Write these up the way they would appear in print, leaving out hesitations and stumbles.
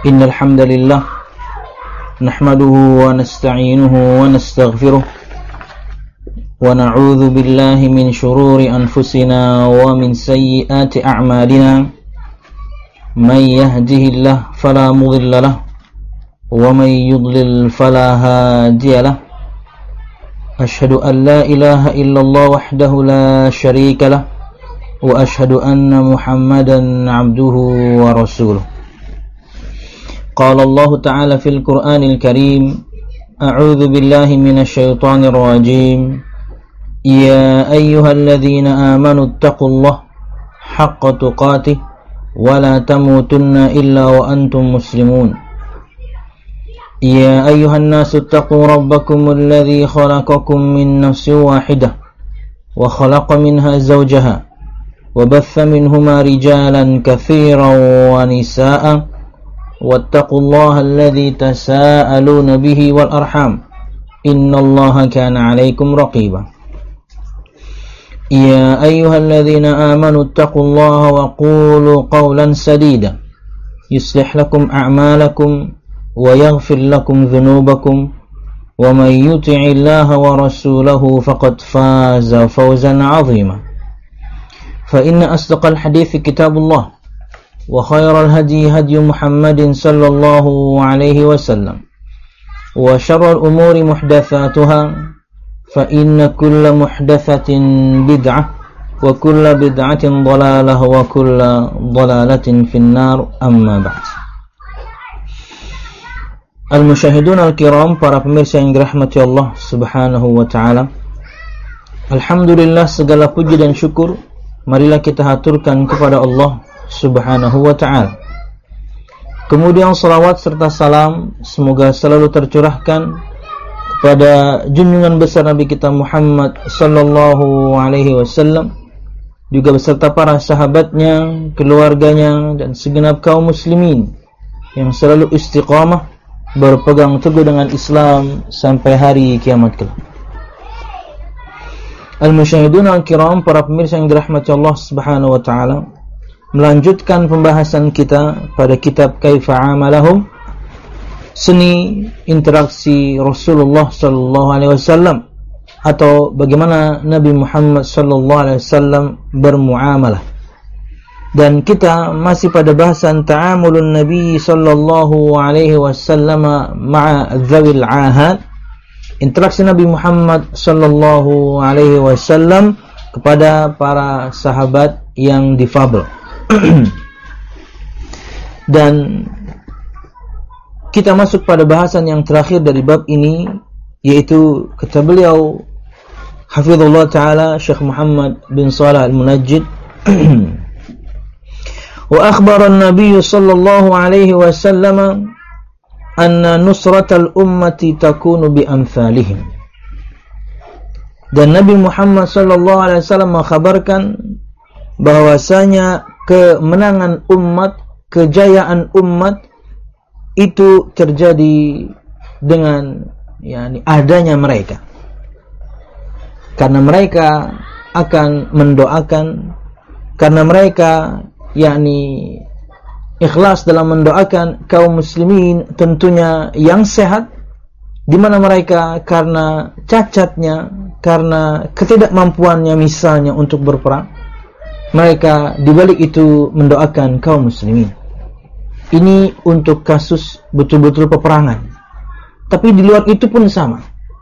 Innal hamdalillah nahmaduhu wa nasta'inuhu wa nastaghfiruh wa na'udzu billahi min shururi anfusina wa min sayyiati a'malina may yahdihillahu fala mudilla lahu wa may yudlil fala hadiya lahu ashhadu an la ilaha illallah wahdahu la syarika lahu wa ashhadu anna Muhammadan 'abduhu wa rasuluh. Qala Allah Ta'ala fil Qur'anil Karim, a'udzu billahi minasy syaithanir rajim. Ya ayyuhalladzina amanu taqullaha haqqa tuqatih wa la tamutunna illa wa antum muslimun. Ya ayyuhan nasu taqu rabbakumul ladzi khalaqakum min nafsin wahidah wa khalaqa minha zawjaha wa batha minhuma rijalan katsiran wa nisaa'a wattaqullaha alladzi tasaaluna bihi wal arham innallaha kana 'alaikum raqiba. Ya ayyuhalladzina amanu taqullaha wa qulu qawlan sadida yuslih lakum a'malakum wa yaghfir lakum dhunubakum wa may yuti'illaha wa rasulahu faqad faza fawzan 'azima. Fa inna asdaqal hadithi kitabullah wa khairal hadi hadi Muhammadin sallallahu alaihi wasallam wa syarrul umuri muhdatsatuha fa inna kulla muhdatsatin bid'ah wa kulla bid'atin dhalalah wa kulla dhalalatin finnar amma ba'd. Al-musyahidun al-kiram, para pemirsa yang dirahmati Allah subhanahu wa ta'ala, alhamdulillah, segala puji dan syukur marilah kita haturkan kepada Allah subhanahu wa ta'ala. Kemudian salawat serta salam semoga selalu tercurahkan kepada junjungan besar Nabi kita Muhammad sallallahu alaihi wasallam, juga beserta para sahabatnya, keluarganya, dan segenap kaum muslimin yang selalu istiqamah berpegang teguh dengan Islam sampai hari kiamat kelak. Al-musyahidun al-kiram, para pemirsa yang dirahmati Allah subhanahu wa ta'ala, melanjutkan pembahasan kita pada kitab Kaifa Amalahum, seni interaksi Rasulullah sallallahu alaihi wasallam, atau bagaimana Nabi Muhammad sallallahu alaihi wasallam bermuamalah. Dan kita masih pada bahasan ta'amulun Nabi sallallahu alaihi wasallam ma'a dzawil ahad, interaksi Nabi Muhammad sallallahu alaihi wasallam kepada para sahabat yang difabel. Dan kita masuk pada bahasan yang terakhir dari bab ini, yaitu kata beliau hafizullah ta'ala Syekh Muhammad bin Shalih al-Munajjid, wa akhbara an-nabiy sallallahu alaihi wasallam anna nusratal ummati takunu bi amsalihim. Dan Nabi Muhammad sallallahu alaihi wasallam mengkhabarkan bahwasanya kemenangan umat, kejayaan umat itu terjadi dengan adanya mereka. Karena mereka akan mendoakan, karena mereka ikhlas dalam mendoakan kaum muslimin tentunya yang sehat, di mana mereka karena cacatnya, karena ketidakmampuannya misalnya untuk berperang, mereka dibalik itu mendoakan kaum muslimin. Ini untuk kasus betul-betul peperangan. Tapi di luar itu pun sama,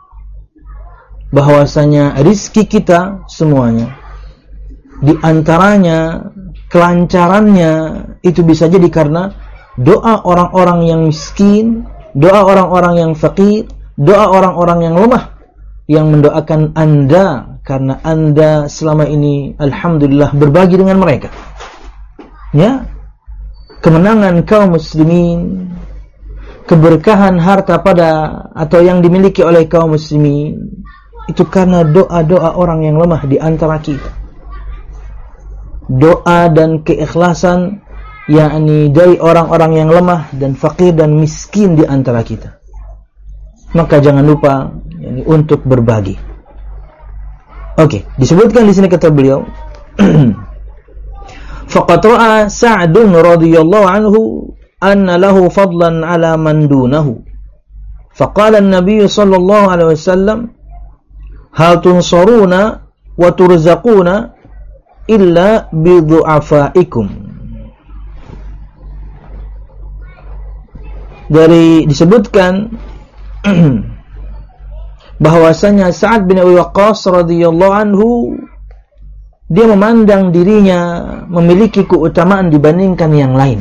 bahwasanya rizki kita semuanya, di antaranya kelancarannya itu bisa jadi karena doa orang-orang yang miskin, doa orang-orang yang fakir, doa orang-orang yang lemah, yang mendoakan Anda karena Anda selama ini alhamdulillah berbagi dengan mereka. Ya, kemenangan kaum muslimin, keberkahan harta atau yang dimiliki oleh kaum muslimin itu karena doa-doa orang yang lemah di antara kita. Doa dan keikhlasan dari orang-orang yang lemah dan fakir dan miskin di antara kita. Maka jangan lupa untuk berbagi. Oke, disebutkan di sini kata beliau, faqad ra'a Sa'd radhiyallahu anhu anna lahu fadlan ala man dunahu. Faqala an-nabiy sallallahu alaihi wasallam, hal tunsaruna wa turzaquna illa bi du'afaikum. Disebutkan bahwasanya Sa'ad bin Abi Waqqas radhiyallahu anhu, dia memandang dirinya memiliki keutamaan dibandingkan yang lain.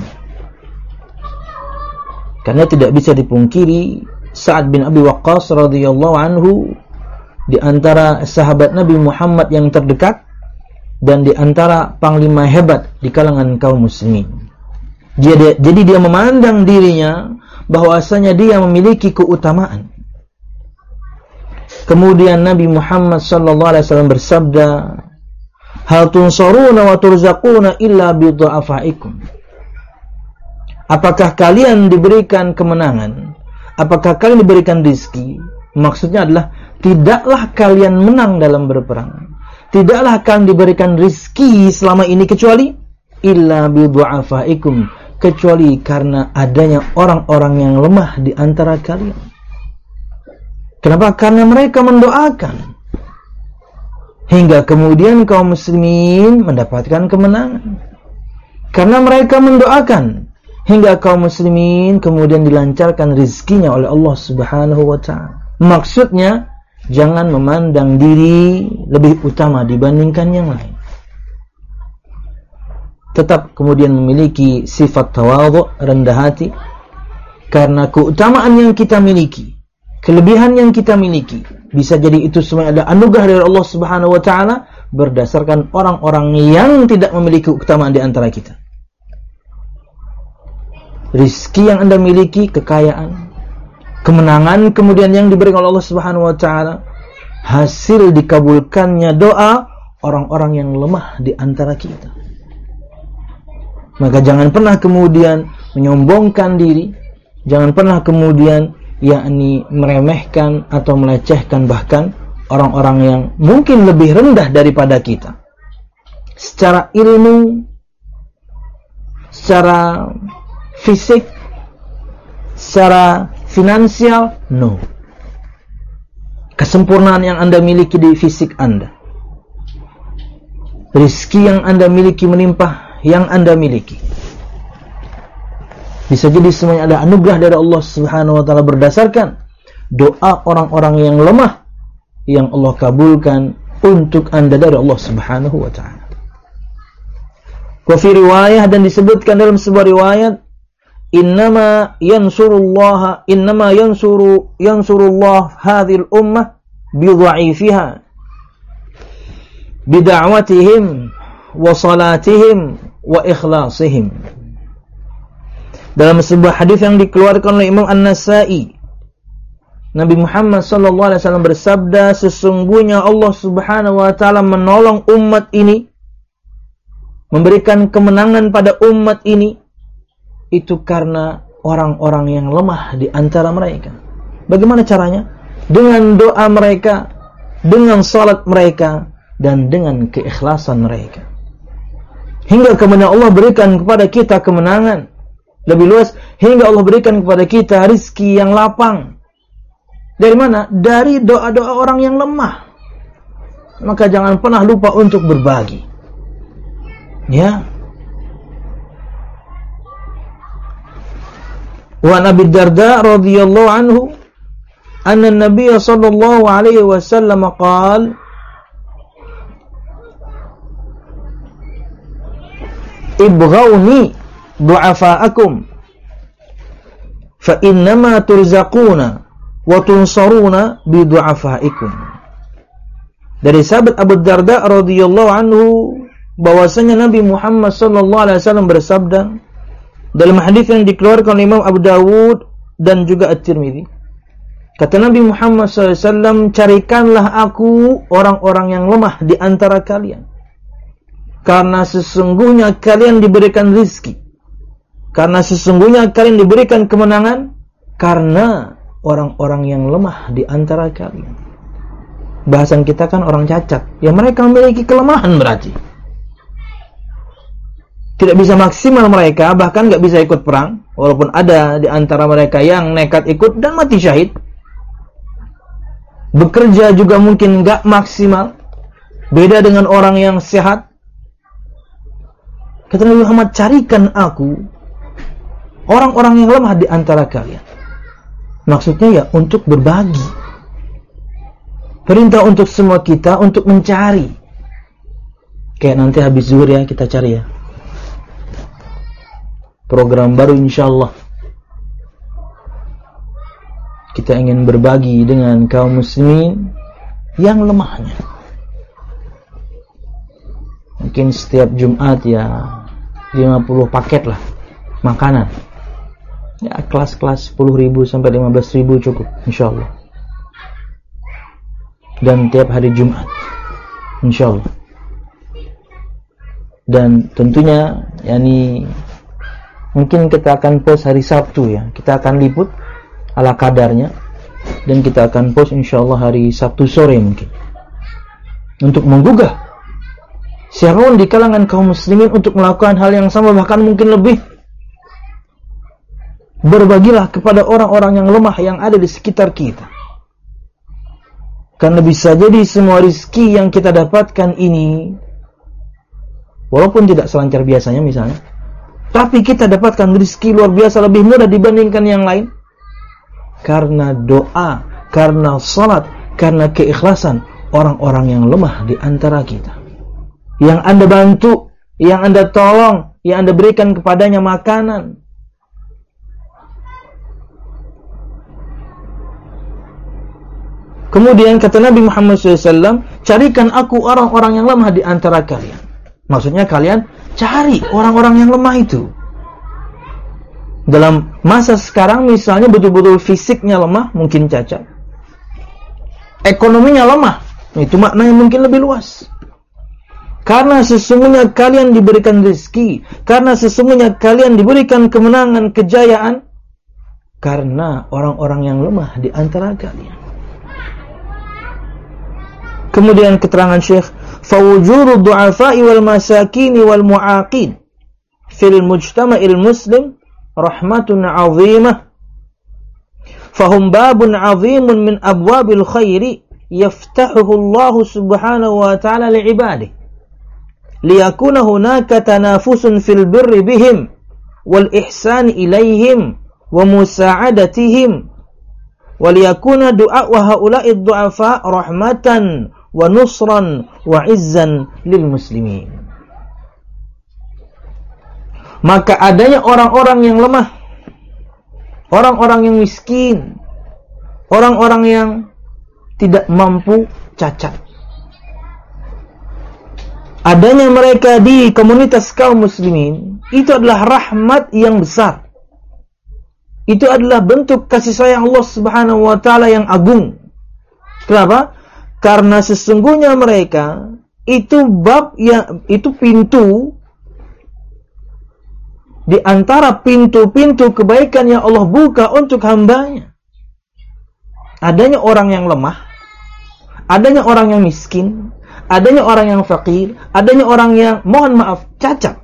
Karena tidak bisa dipungkiri, Sa'ad bin Abi Waqqas radhiyallahu anhu di antara sahabat Nabi Muhammad yang terdekat dan di antara panglima hebat di kalangan kaum muslimin. Jadi dia memandang dirinya bahwasanya dia memiliki keutamaan. Kemudian Nabi Muhammad sallallahu alaihi wasallam bersabda, hal tunsaruna wa turzaquna illa bi du'afaikum. Apakah kalian diberikan kemenangan? Apakah kalian diberikan rizki? Maksudnya adalah tidaklah kalian menang dalam berperang. Tidaklah kalian diberikan rizki selama ini kecuali illa bi du'afaikum, kecuali karena adanya orang-orang yang lemah di antara kalian. Kenapa? Karena mereka mendoakan hingga kemudian kaum muslimin mendapatkan kemenangan. Karena mereka mendoakan hingga kaum muslimin kemudian dilancarkan rizkinya oleh Allah Subhanahu wa ta'ala. Maksudnya, jangan memandang diri lebih utama dibandingkan yang lain. Tetap kemudian memiliki sifat tawadhu, rendah hati, karena keutamaan yang kita miliki, kelebihan yang kita miliki, bisa jadi itu semua adalah anugerah dari Allah Subhanahu wa ta'ala berdasarkan orang-orang yang tidak memiliki keutamaan di antara kita. Rizki yang Anda miliki, kekayaan, kemenangan kemudian yang diberikan oleh Allah Subhanahu wa ta'ala, hasil dikabulkannya doa orang-orang yang lemah di antara kita. Maka jangan pernah kemudian menyombongkan diri, jangan pernah kemudian yakni meremehkan atau melecehkan bahkan orang-orang yang mungkin lebih rendah daripada kita secara ilmu, secara fisik, secara finansial. No. Kesempurnaan yang Anda miliki di fisik Anda, rizki yang Anda miliki melimpah yang Anda miliki, bisa jadi semuanya ada anugerah dari Allah Subhanahu wa ta'ala berdasarkan doa orang-orang yang lemah yang Allah kabulkan untuk Anda dari Allah Subhanahu wa ta'ala. Wa fi riwayah, dan disebutkan dalam sebuah riwayat, innama yansurullah hadhil ummah bi dha'ifiha bi da'watihim wa salatihim wa ikhlasihim. Dalam sebuah hadis yang dikeluarkan oleh Imam An-Nasa'i, Nabi Muhammad sallallahu alaihi wasallam bersabda, sesungguhnya Allah Subhanahu wa ta'ala menolong umat ini, memberikan kemenangan pada umat ini, itu karena orang-orang yang lemah di antara mereka. Bagaimana caranya? Dengan doa mereka, dengan salat mereka, dan dengan keikhlasan mereka. Hingga kemudian Allah berikan kepada kita kemenangan lebih luas, hingga Allah berikan kepada kita rizki yang lapang. Dari mana? Dari doa-doa orang yang lemah. Maka jangan pernah lupa untuk berbagi. Ya. Wa Abi Darda radhiyallahu anhu anna an-nabiy sallallahu alaihi wasallam qala, ibghawni du'afa'akum fa innama turzaquna wa tunsaruna bi du'afaikum. Dari sahabat Abu Darda radhiyallahu anhu bahwasanya Nabi Muhammad sallallahu alaihi wasallam bersabda dalam hadis yang dikeluarkan oleh Imam Abu Dawud dan juga At-Tirmidzi, kata Nabi Muhammad sallallahu alaihi wasallam, carikanlah aku orang-orang yang lemah di antara kalian, karena sesungguhnya kalian diberikan rizki, karena sesungguhnya kalian diberikan kemenangan karena orang-orang yang lemah di antara kalian. Bahasan kita kan orang cacat, ya mereka memiliki kelemahan berarti. tidak bisa maksimal mereka, bahkan nggak bisa ikut perang, walaupun ada di antara mereka yang nekat ikut dan mati syahid. Bekerja juga mungkin nggak maksimal, beda dengan orang yang sehat. Kata Nabi Muhammad, carikan aku orang-orang yang lemah di antara kalian. Maksudnya ya untuk berbagi. Perintah untuk semua kita untuk mencari. Kayak nanti habis zuhur ya, kita cari ya. Program baru insyaallah. Kita ingin berbagi dengan kaum muslimin yang lemahnya. Mungkin setiap Jumat ya 50 paket lah makanan. Ya kelas-kelas 10.000 sampai 15.000 cukup insyaallah. Dan tiap hari Jumat insyaallah. Dan tentunya yakni mungkin kita akan post hari Sabtu ya. Kita akan liput ala kadarnya dan kita akan post insyaallah hari Sabtu sore mungkin. Untuk menggugah siapapun di kalangan kaum muslimin untuk melakukan hal yang sama, bahkan mungkin lebih. Berbagilah kepada orang-orang yang lemah yang ada di sekitar kita. Karena bisa jadi semua rizki yang kita dapatkan ini, walaupun tidak selancar biasanya misalnya, tapi kita dapatkan rizki luar biasa lebih mudah dibandingkan yang lain. Karena doa, karena salat, karena keikhlasan orang-orang yang lemah di antara kita. Yang Anda bantu, yang Anda tolong, yang Anda berikan kepadanya makanan. Kemudian kata Nabi Muhammad SAW, carikan aku orang-orang yang lemah di antara kalian. Maksudnya kalian cari orang-orang yang lemah itu. Dalam masa sekarang misalnya betul-betul fisiknya lemah, mungkin cacat. Ekonominya lemah, itu maknanya mungkin lebih luas. Karena sesungguhnya kalian diberikan rezeki, karena sesungguhnya kalian diberikan kemenangan, kejayaan, karena orang-orang yang lemah di antara kalian. Kemudian keterangan Syekh, fawujuru du'afa'i wal masakini wal mu'aqin fil mujtama'il muslim rahmatun 'azimah, fahum babun 'azimun min abwabil khairi yaftahuhu Allah subhanahu wa ta'ala li'ibadihi liyakuna hunaka tanafusun fil birri bihim wal ihsani ilaihim wa musa'adatihim wa liyakuna du'a wa haula'i du'afa rahmatan wa nusran wa izzan lil muslimin. Maka adanya orang-orang yang lemah, orang-orang yang miskin, orang-orang yang tidak mampu, cacat, adanya mereka di komunitas kaum muslimin, itu adalah rahmat yang besar. Itu adalah bentuk kasih sayang Allah Subhanahu wa taala yang agung. Kenapa? Karena sesungguhnya mereka itu itu pintu di antara pintu-pintu kebaikan yang Allah buka untuk hambanya. Adanya orang yang lemah, adanya orang yang miskin, adanya orang yang fakir, adanya orang yang, mohon maaf, cacat.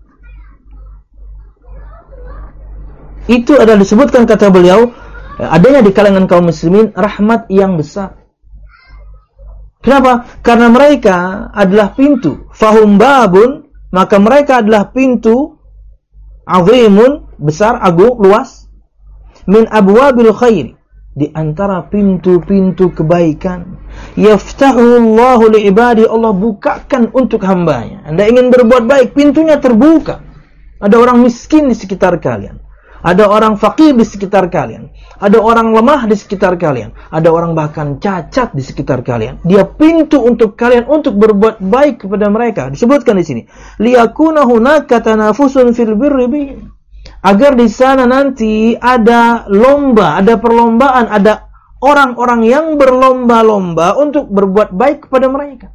Itu adalah disebutkan kata beliau, adanya di kalangan kaum muslimin rahmat yang besar. Kenapa? Karena mereka adalah pintu. Fahum babun, maka mereka adalah pintu azimun, besar, agung, luas, min abwabil khairi, di antara pintu-pintu kebaikan. Yaftahu Allahu li'ibadi, Allah bukakan untuk hambanya. Anda ingin berbuat baik, pintunya terbuka. Ada orang miskin di sekitar kalian, ada orang fakir di sekitar kalian, ada orang lemah di sekitar kalian, ada orang bahkan cacat di sekitar kalian. Dia pintu untuk kalian untuk berbuat baik kepada mereka. Disebutkan di sini, liyakuna hunaka tanafusun fil birri bihim, agar di sana nanti ada lomba, ada perlombaan, ada orang-orang yang berlomba-lomba untuk berbuat baik kepada mereka.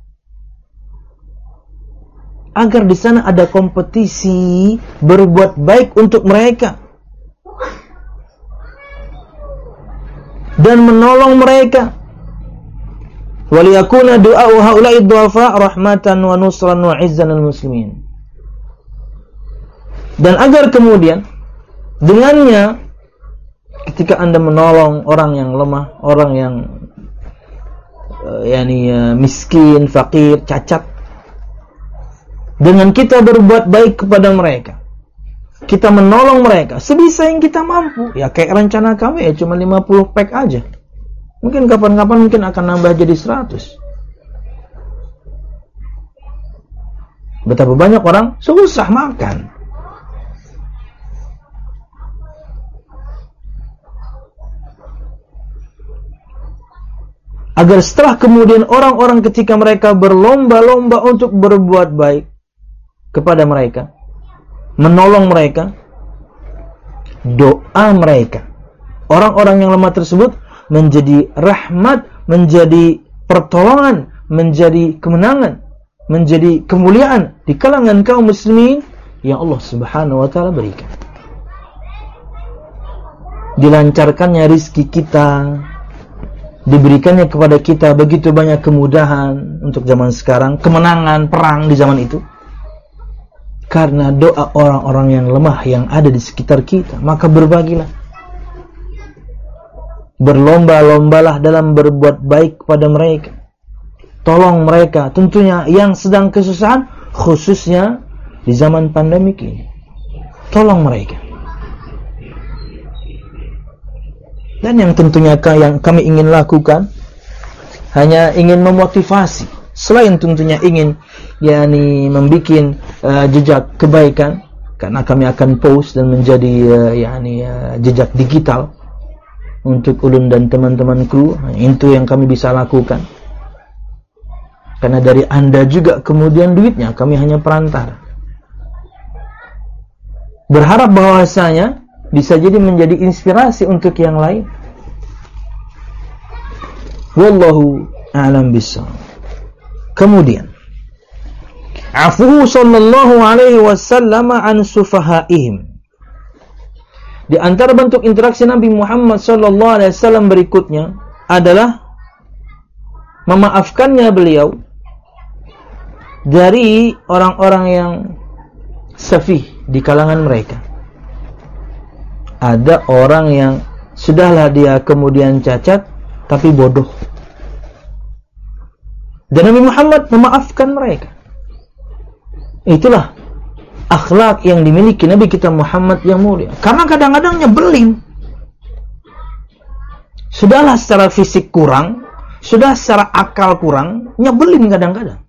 Agar di sana ada kompetisi berbuat baik untuk mereka dan menolong mereka. Waliyakuna du'a'u haula'i du'afa rahmatan wa nusran wa izzan lil muslimin. Dan agar kemudian dengannya ketika Anda menolong orang yang lemah, orang yang miskin, fakir, cacat, dengan kita berbuat baik kepada mereka, kita menolong mereka sebisa yang kita mampu. Ya kayak rencana kami ya cuma 50 pack aja. Mungkin kapan-kapan mungkin akan nambah jadi 100. Betapa banyak orang susah makan. Agar setelah kemudian orang-orang ketika mereka berlomba-lomba untuk berbuat baik kepada mereka, menolong mereka, doa mereka, orang-orang yang lemah tersebut menjadi rahmat, menjadi pertolongan, menjadi kemenangan, menjadi kemuliaan di kalangan kaum muslimin yang Allah Subhanahu wa taala berikan. Dilancarkannya rizki kita, diberikannya kepada kita begitu banyak kemudahan untuk zaman sekarang, kemenangan perang di zaman itu, karena doa orang-orang yang lemah yang ada di sekitar kita. Maka berbagilah, berlomba-lombalah dalam berbuat baik kepada mereka, tolong mereka, tentunya yang sedang kesusahan, khususnya di zaman pandemik ini, tolong mereka. Dan yang tentunya yang kami ingin lakukan hanya ingin memotivasi, selain tentunya ingin membuat jejak kebaikan, karena kami akan post dan menjadi jejak digital untuk ulun dan teman-teman kru. Itu yang kami bisa lakukan, karena dari Anda juga kemudian duitnya, kami hanya perantara. Berharap bahwasanya bisa jadi menjadi inspirasi untuk yang lain. Wallahu a'lam bishawab. Kemudian, afuhu sallallahu alaihi wasallam an sufahaihim. Di antara bentuk interaksi Nabi Muhammad sallallahu alaihi wasallam berikutnya adalah memaafkannya beliau dari orang-orang yang safih di kalangan mereka. Ada orang yang sudahlah dia kemudian cacat tapi bodoh, dan Nabi Muhammad memaafkan mereka. Itulah akhlak yang dimiliki Nabi kita Muhammad yang mulia. Karena kadang-kadang nyebelin, sudahlah secara fisik kurang, sudah secara akal kurang, nyebelin kadang-kadang.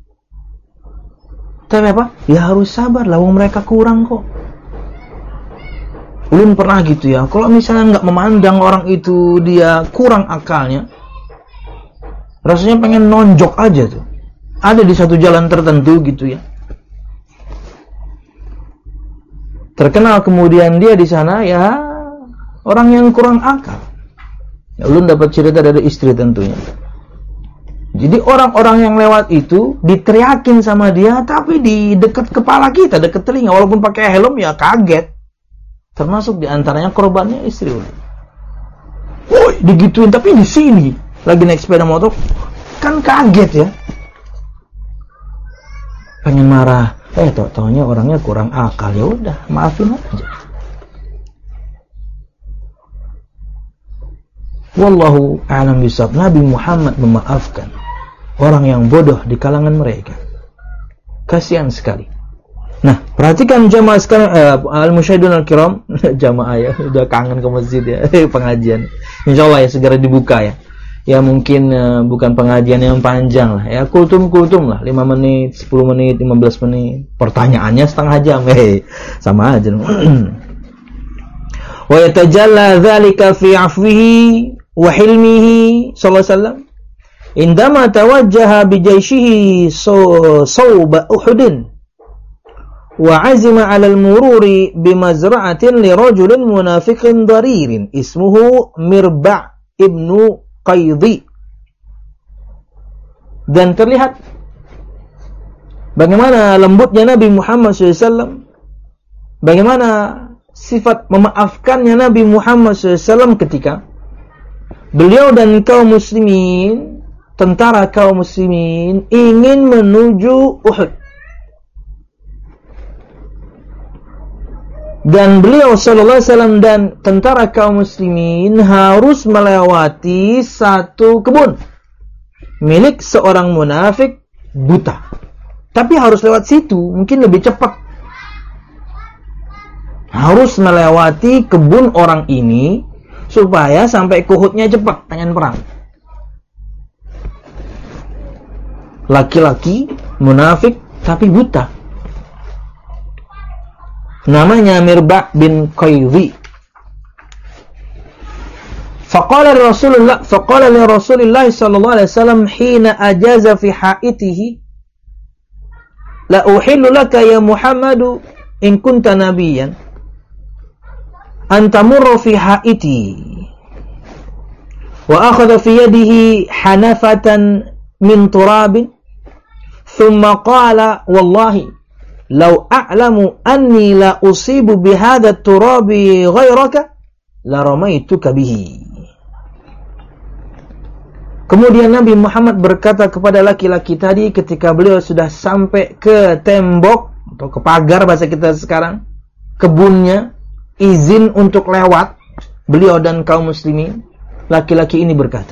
Tapi apa? Ya harus sabar lah, mereka kurang kok. Ulun pernah gitu ya, kalau misalnya nggak memandang orang itu dia kurang akalnya, rasanya pengen nonjok aja tuh. Ada di satu jalan tertentu gitu ya, terkenal kemudian dia di sana ya orang yang kurang akal. Ya, ulun dapat cerita dari istri tentunya. Jadi orang-orang yang lewat itu diteriakin sama dia, tapi di dekat kepala kita, dekat telinga, walaupun pakai helm ya kaget. Termasuk diantaranya korbannya istri. Woi, digituin, tapi di sini lagi naik sepeda motor, kan kaget ya. Pengen marah, taunya orangnya kurang akal, ya udah maafin aja. Wallahu a'lam bishawab. Nabi Muhammad memaafkan orang yang bodoh di kalangan mereka. Kasihan sekali. Nah, perhatikan jamaah sekarang, al-musyahidun al-kiram, jamaah ya, udah kangen ke masjid ya, pengajian. Insyaallah ya segera dibuka ya. Ya mungkin bukan pengajian yang panjang lah, ya kultum lah, 5 menit, 10 menit, 15 menit. Pertanyaannya setengah jam, sama aja. Wa yatajalla dzalika fi 'afwihi wa hilmihi sallallahu alaihi wasallam indama tawajjaha bi jayshihi sawba Uhudin wa azima 'ala al-mururi bi mazra'atin li rajulin munafiqin daririn ismuhu Mirba' ibnu Qaidhi. Dan terlihat bagaimana lembutnya Nabi Muhammad SAW, bagaimana sifat memaafkannya Nabi Muhammad SAW ketika beliau dan kaum muslimin, tentara kaum muslimin ingin menuju Uhud. Dan beliau sallallahu alaihi wasallam dan tentara kaum muslimin harus melewati satu kebun milik seorang munafik buta. Tapi harus lewat situ, mungkin lebih cepat. Harus melewati kebun orang ini supaya sampai ke Uhudnya cepat, tangan perang. Laki-laki munafik tapi buta. Namanya Mirba' bin Qaidhi. Faqala li Rasulillah sallallahu alaihi wasallam hina ajaza fi haitihi la uhillu laka ya Muhammadu in kunta nabiyyan an tamurra fi haiti wa akhadha fi yadihi hanafatan min turabin thumma qala wallahi law a'lamu anni la usibu bihadha turabi ghairaka la ramaituka bihi. Kemudian Nabi Muhammad berkata kepada laki-laki tadi ketika beliau sudah sampai ke tembok atau ke pagar bahasa kita sekarang, kebunnya, izin untuk lewat beliau dan kaum muslimin, laki-laki ini berkata,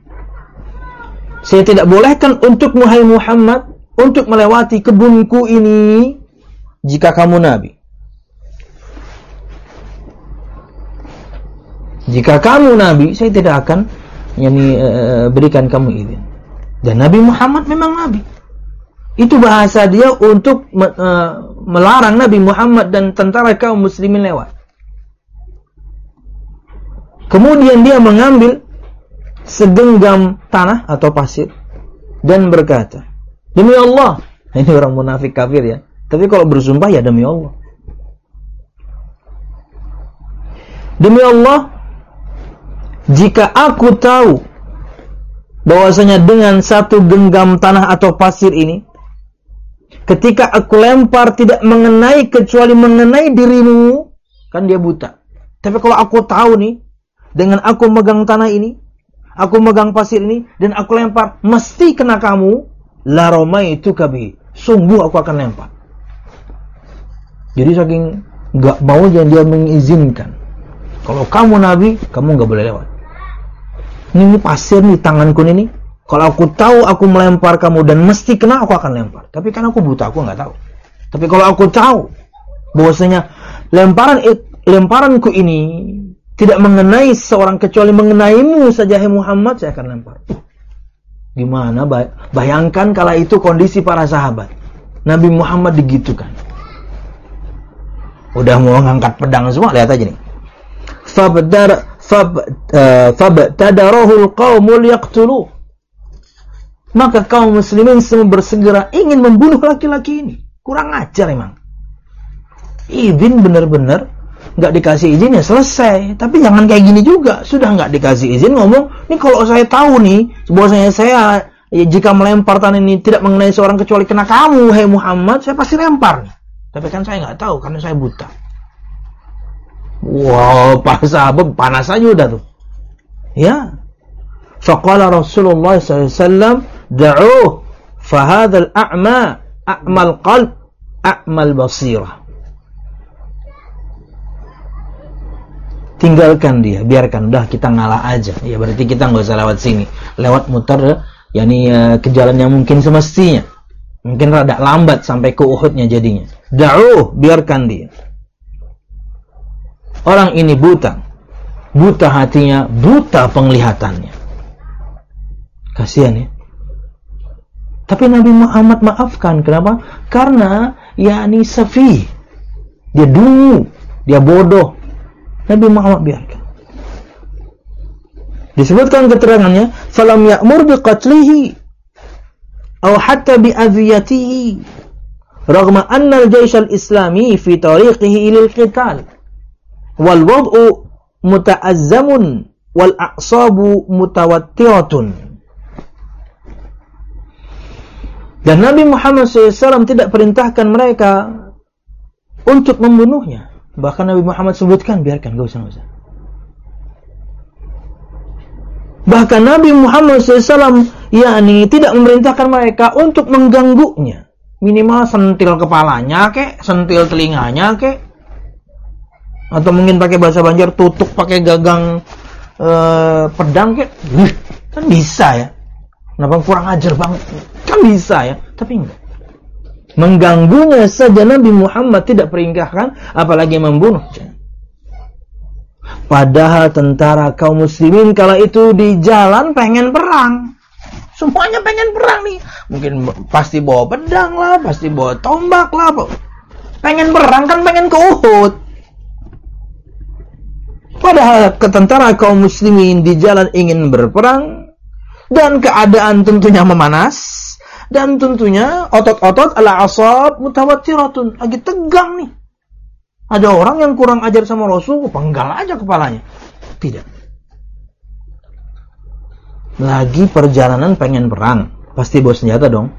saya tidak bolehkan untuk Muhammad Muhammad untuk melewati kebunku ini jika kamu Nabi. Jika kamu Nabi, saya tidak akan berikan kamu izin. Dan Nabi Muhammad memang Nabi. Itu bahasa dia untuk melarang Nabi Muhammad dan tentara kaum muslimin lewat. Kemudian dia mengambil segenggam tanah atau pasir dan berkata, demi Allah, ini orang munafik kafir ya, tapi kalau bersumpah ya demi Allah. Demi Allah, jika aku tahu bahwasanya dengan satu genggam tanah atau pasir ini, ketika aku lempar tidak mengenai kecuali mengenai dirimu, kan dia buta. Tapi kalau aku tahu nih, dengan aku megang tanah ini, aku megang pasir ini, dan aku lempar, mesti kena kamu, la ramaituka bihi, sungguh aku akan lempar. Jadi saking gak mau dia mengizinkan, kalau kamu Nabi, kamu gak boleh lewat. Ini pasir nih tanganku ini. Kalau aku tahu aku melempar kamu dan mesti kena, aku akan lempar. Tapi kan aku buta, aku nggak tahu. Tapi kalau aku tahu bahwasanya lemparanku ini tidak mengenai seorang kecuali mengenaimu saja, hai Muhammad, saya akan lempar. Gimana? Bayangkan kala itu kondisi para sahabat. Nabi Muhammad digitukan. Udah mau ngangkat pedang semua, lihat aja nih. Fabtadarahul qaumul yaqtuluh. Maka kaum muslimin semua bersegera ingin membunuh laki-laki ini. Kurang ajar emang. Izin benar-benar nggak dikasih izin ya selesai. Tapi jangan kayak gini juga. Sudah nggak dikasih izin ngomong, ini kalau saya tahu nih, bahwasanya saya jika melempar tanah ini tidak mengenai seorang kecuali kena kamu, hai Muhammad, saya pasti lempar nih. Tapi kan saya nggak tahu karena saya buta. Wow, para sahabat panas aja udah tuh. Ya. Faqala Rasulullah SAW, da'uh, fahadhal a'ma, a'mal qalb, a'mal basirah. Tinggalkan dia, biarkan, udah kita ngalah aja. Ya berarti kita nggak usah lewat sini. Lewat muter, ke jalan yang mungkin semestinya. Mungkin rada lambat sampai ke Uhudnya jadinya. Da'uh, biarkan dia. Orang ini buta. Buta hatinya, buta penglihatannya. Kasihan ya. Tapi Nabi Muhammad maafkan. Kenapa? Karena safih. Dia dungu, dia bodoh. Nabi Muhammad biarkan. Disebutkan keterangannya, falam ya'mur biqatlihi aw hatta bi'adhiyatihi ragma anna al-jaysh al-islami fi tariqihi ila al-qital wal wad'u muta'azzamun wal a'sabu mutawattiratun. Dan Nabi Muhammad SAW tidak perintahkan mereka untuk membunuhnya. Bahkan Nabi Muhammad sebutkan, biarkan, gak usah. Bahkan Nabi Muhammad SAW tidak memerintahkan mereka untuk mengganggunya. Minimal sentil kepalanya kek, sentil telinganya kek. Atau mungkin pakai bahasa Banjar, tutuk pakai gagang pedang kayak, kan bisa ya. Kenapa kurang ajar banget? Kan bisa ya, tapi enggak. Mengganggunya saja Nabi Muhammad tidak perintahkan, apalagi membunuh. Padahal tentara kaum muslimin kala itu di jalan pengen perang. Semuanya pengen perang nih. Mungkin pasti bawa pedang lah, pasti bawa tombak lah. Pengen perang kan, pengen ke Uhud. Padahal tentara kaum muslimin di jalan ingin berperang, dan keadaan tentunya memanas, dan tentunya otot-otot al-asab mutawattiratun, lagi tegang nih. Ada orang yang kurang ajar sama Rasul, penggal aja kepalanya. Tidak. Lagi perjalanan pengen perang, pasti bawa senjata dong.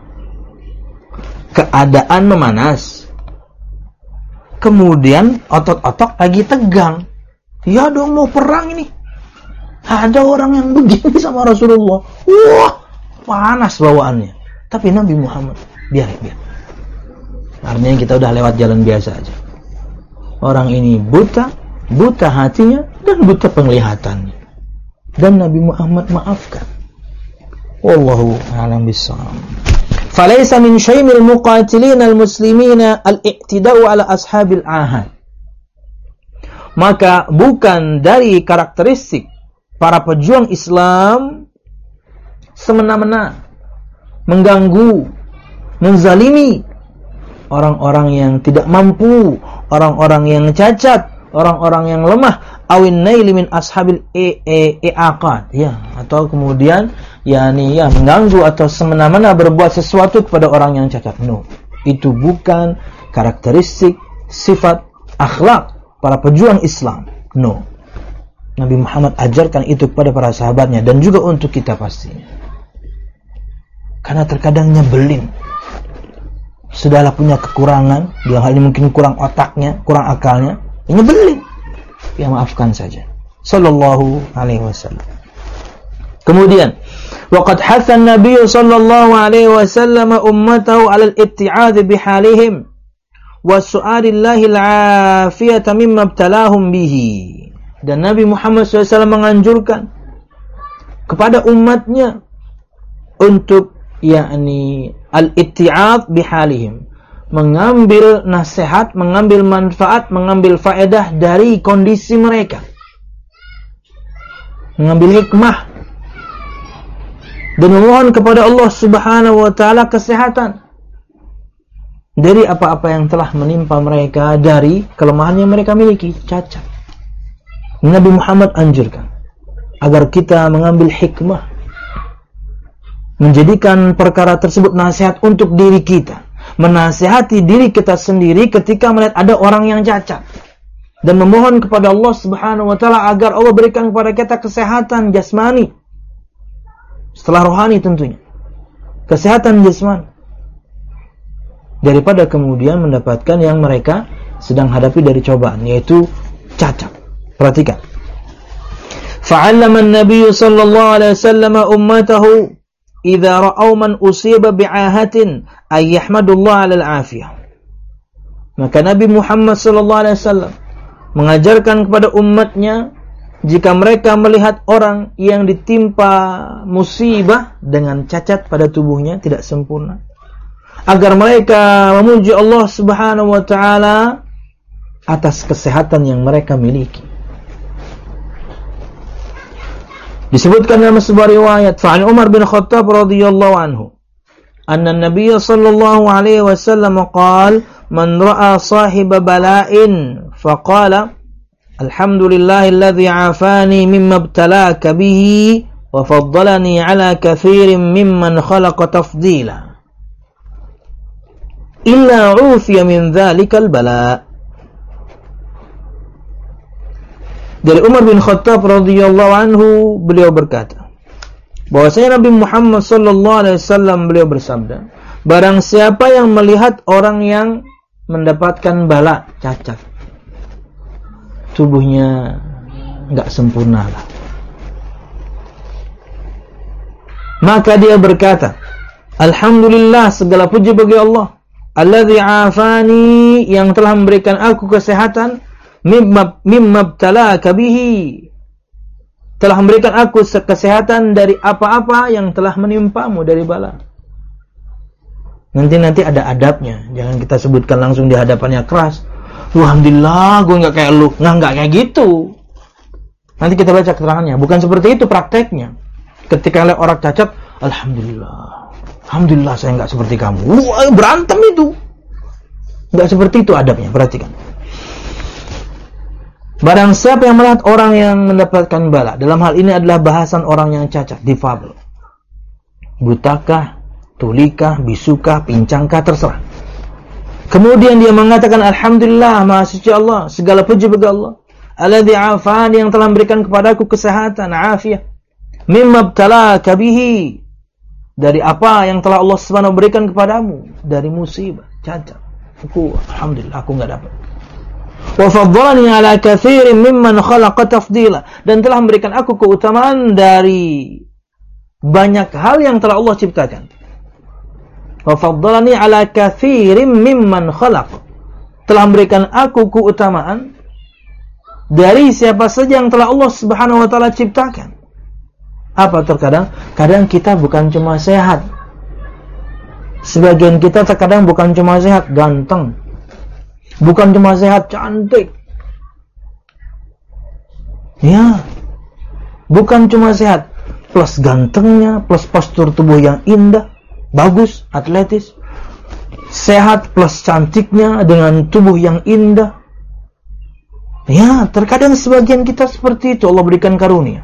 Keadaan memanas, kemudian otot-otot lagi tegang. Ya dong, mau perang ini. Ada orang yang begini sama Rasulullah. Wah, panas bawaannya. Tapi Nabi Muhammad, biar. Artinya kita udah lewat jalan biasa aja. Orang ini buta hatinya dan buta penglihatannya. Dan Nabi Muhammad maafkan. Wallahu a'lam bishawab. Falaysa min syaimil muqatilin al-muslimina al-i'tida'u ala ashabil ahad. Maka bukan dari karakteristik para pejuang Islam semena-mena mengganggu, menzalimi orang-orang yang tidak mampu, orang-orang yang cacat, orang-orang yang lemah, awin naili min ashabil i'aqad, ya, atau kemudian mengganggu atau semena-mena berbuat sesuatu kepada orang yang cacat. No, itu bukan karakteristik sifat akhlak para pejuang Islam. No. Nabi Muhammad ajarkan itu kepada para sahabatnya dan juga untuk kita pastinya. Karena terkadang nyebelin. Sudahlah punya kekurangan, dalam hal ini mungkin kurang otaknya, kurang akalnya, nyebelin. Ya maafkan saja. Sallallahu alaihi wasallam. Kemudian, waqad hatha an-nabiy sallallahu alaihi wasallam ummatahu 'ala al-ibti'adh bihalihim wa su'alillahi al-'afiyata mimma ibtalahum bihi. Dan Nabi Muhammad SAW menganjurkan kepada umatnya untuk al-itti'ad bihalihim, mengambil nasihat, mengambil manfaat, mengambil faedah dari kondisi mereka, mengambil hikmah, dan memohon kepada Allah Subhanahu wa ta'ala kesehatan dari apa-apa yang telah menimpa mereka dari kelemahan yang mereka miliki, cacat. Nabi Muhammad anjurkan agar kita mengambil hikmah, menjadikan perkara tersebut nasihat untuk diri kita, menasihati diri kita sendiri ketika melihat ada orang yang cacat, dan memohon kepada Allah Subhanahu wa ta'ala agar Allah berikan kepada kita kesehatan jasmani setelah rohani, tentunya kesehatan jasmani, daripada kemudian mendapatkan yang mereka sedang hadapi dari cobaan, yaitu cacat. Perhatikan. Fa'allama an-nabiy sallallahu alaihi wasallam ummatahu idza ra'aw man usiba bi'ahatin ay yahmadullah 'ala al-'afiyah. Maka Nabi Muhammad sallallahu alaihi wasallam mengajarkan kepada umatnya, jika mereka melihat orang yang ditimpa musibah dengan cacat pada tubuhnya, tidak sempurna, agar mereka memuji Allah Subhanahu wa ta'ala atas kesehatan yang mereka miliki. Disebutkan dalam sebuah riwayat, fa'an Umar bin Khattab radhiyallahu anhu, anna an-nabiy sallallahu alaihi wasallam qala, man ra'a sahiba bala'in faqala alhamdulillahilladzi 'afani mimma ibtalaka bihi wa faddalani 'ala katsirin mimman khalaqa tafdila illa 'ufiya min dzalikal bala'. Dari Umar bin Khattab radhiyallahu anhu, beliau berkata bahwasanya Nabi Muhammad sallallahu alaihi wasallam beliau bersabda, barang siapa yang melihat orang yang mendapatkan bala, cacat, tubuhnya enggak sempurna lah, maka dia berkata, alhamdulillah, segala puji bagi Allah, alladzi afani, yang telah memberikan aku kesehatan, mimma ibtalaka bihi, telah memberikan aku kesehatan dari apa-apa yang telah menimpamu dari bala. Nanti ada adabnya. Jangan kita sebutkan langsung di hadapannya keras. Alhamdulillah, gue nggak kayak lu. Nggak kayak gitu. Nanti kita baca keterangannya. Bukan seperti itu prakteknya. Ketika lihat orang cacat, Alhamdulillah saya nggak seperti kamu. Wah, berantem itu. Nggak seperti itu adabnya. Perhatikan. Barang siapa yang melihat orang yang mendapatkan bala, dalam hal ini adalah bahasan orang yang cacat, difabel, butakah, tulikah, bisukah, pincangkah, terserah. Kemudian dia mengatakan, Alhamdulillah, Maha Suci Allah, segala puji bagi Allah, alladzi afani, yang telah memberikan kepadaku kesehatan, afiah, mimma ibtalaka bihi, dari apa yang telah Allah Subhanahu berikan kepadamu, dari musibah, cacat. Alhamdulillah, aku enggak dapat. Wa faddalani ala katsirin mimman khalaqa tafdila, dan telah memberikan aku keutamaan dari banyak hal yang telah Allah ciptakan. Wa faddalani ala katsirin mimman khalaqa, telah memberikan aku keutamaan dari siapa saja yang telah Allah Subhanahu wa taala ciptakan. Apa terkadang? Kadang kita bukan cuma sehat. Sebagian kita terkadang bukan cuma sehat ganteng, bukan cuma sehat cantik. Ya, bukan cuma sehat plus gantengnya, plus postur tubuh yang indah, bagus, atletis. Sehat plus cantiknya dengan tubuh yang indah. Ya, terkadang sebagian kita seperti itu, Allah berikan karunia.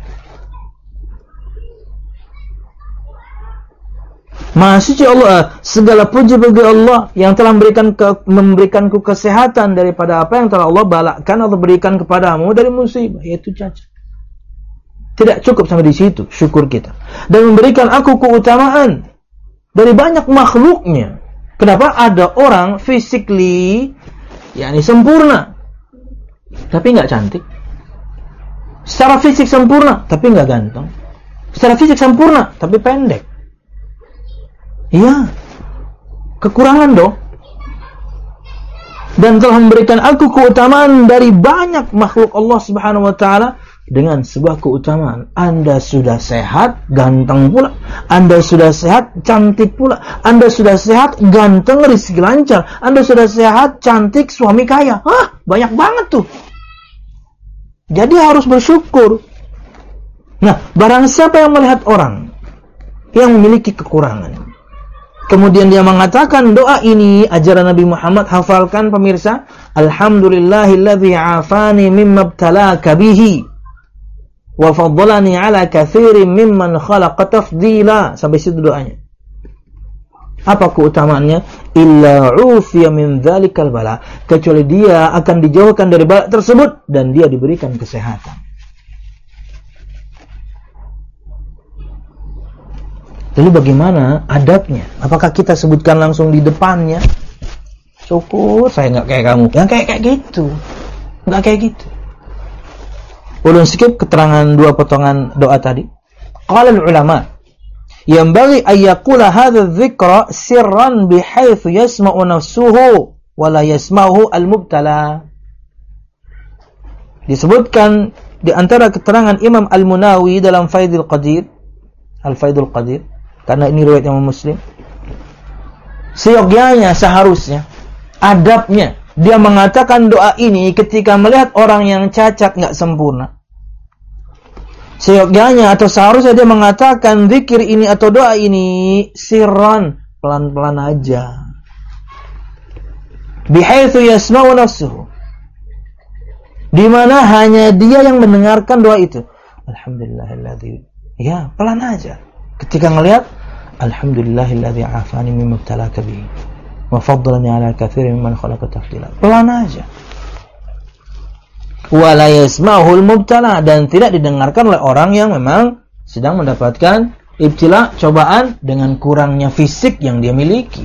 Maha Suci Allah, segala puji bagi Allah yang telah memberikanku kesehatan daripada apa yang telah Allah balakkan atau berikan kepadamu dari musibah, yaitu cacat. Tidak cukup sampai di situ syukur kita, dan memberikan aku keutamaan dari banyak makhluknya. Kenapa? Ada orang physically yakni sempurna tapi nggak cantik, secara fisik sempurna tapi nggak ganteng, secara fisik sempurna tapi pendek. Iya, kekurangan dong. Dan telah memberikan aku keutamaan dari banyak makhluk Allah Subhanahu wa taala dengan sebuah keutamaan. Anda sudah sehat, ganteng pula. Anda sudah sehat, cantik pula. Anda sudah sehat, ganteng, rezeki lancar. Anda sudah sehat, cantik, suami kaya. Hah, banyak banget tuh. Jadi harus bersyukur. Nah, barang siapa yang melihat orang yang memiliki kekurangan, kemudian dia mengatakan doa ini, ajaran Nabi Muhammad, hafalkan pemirsa, Alhamdulillahilladzi afani mimma ibtalaka bihi wa faddalani ala katsirin mimman khalaqa tafdila. Sampai situ doanya. Apa keutamaannya? Illa ufiya min dzalikal bala, kecuali dia akan dijauhkan dari bala tersebut dan dia diberikan kesehatan. Lalu bagaimana adabnya? Apakah kita sebutkan langsung di depannya? Syukur saya nggak kayak kamu. Yang kayak gitu. Nggak kayak gitu. Ulun skip keterangan dua potongan doa tadi. Qala al-ulama, yanbaghi an yaqula hadha adh-dhikra sirran bihaitsu yasma'u nafsuhu wa la yasma'uhu al-mubtala. Disebutkan di antara keterangan Imam Al-Munawi dalam Faidul Qadir, Al-Faidul Qadir, karena ini riwayat Imam Muslim. Seyogyanya, seharusnya, adabnya, dia mengatakan doa ini ketika melihat orang yang cacat, nggak sempurna. Seyogyanya atau seharusnya dia mengatakan zikir ini atau doa ini sirran, pelan-pelan aja. Bihaitsu yasma'u nafsuhu, di mana hanya dia yang mendengarkan doa itu. Alhamdulillahilladzi, ya, pelan aja. Ketika ngelihat Alhamdulillahilladzi afani mimma ibtalaka bihi wa faddalani ala katsirin mimman khalaqa tafdila. Pelan aja. Wa la yasma'uhul mubtala, dan tidak didengarkan oleh orang yang memang sedang mendapatkan ibtila, cobaan dengan kurangnya fisik yang dia miliki.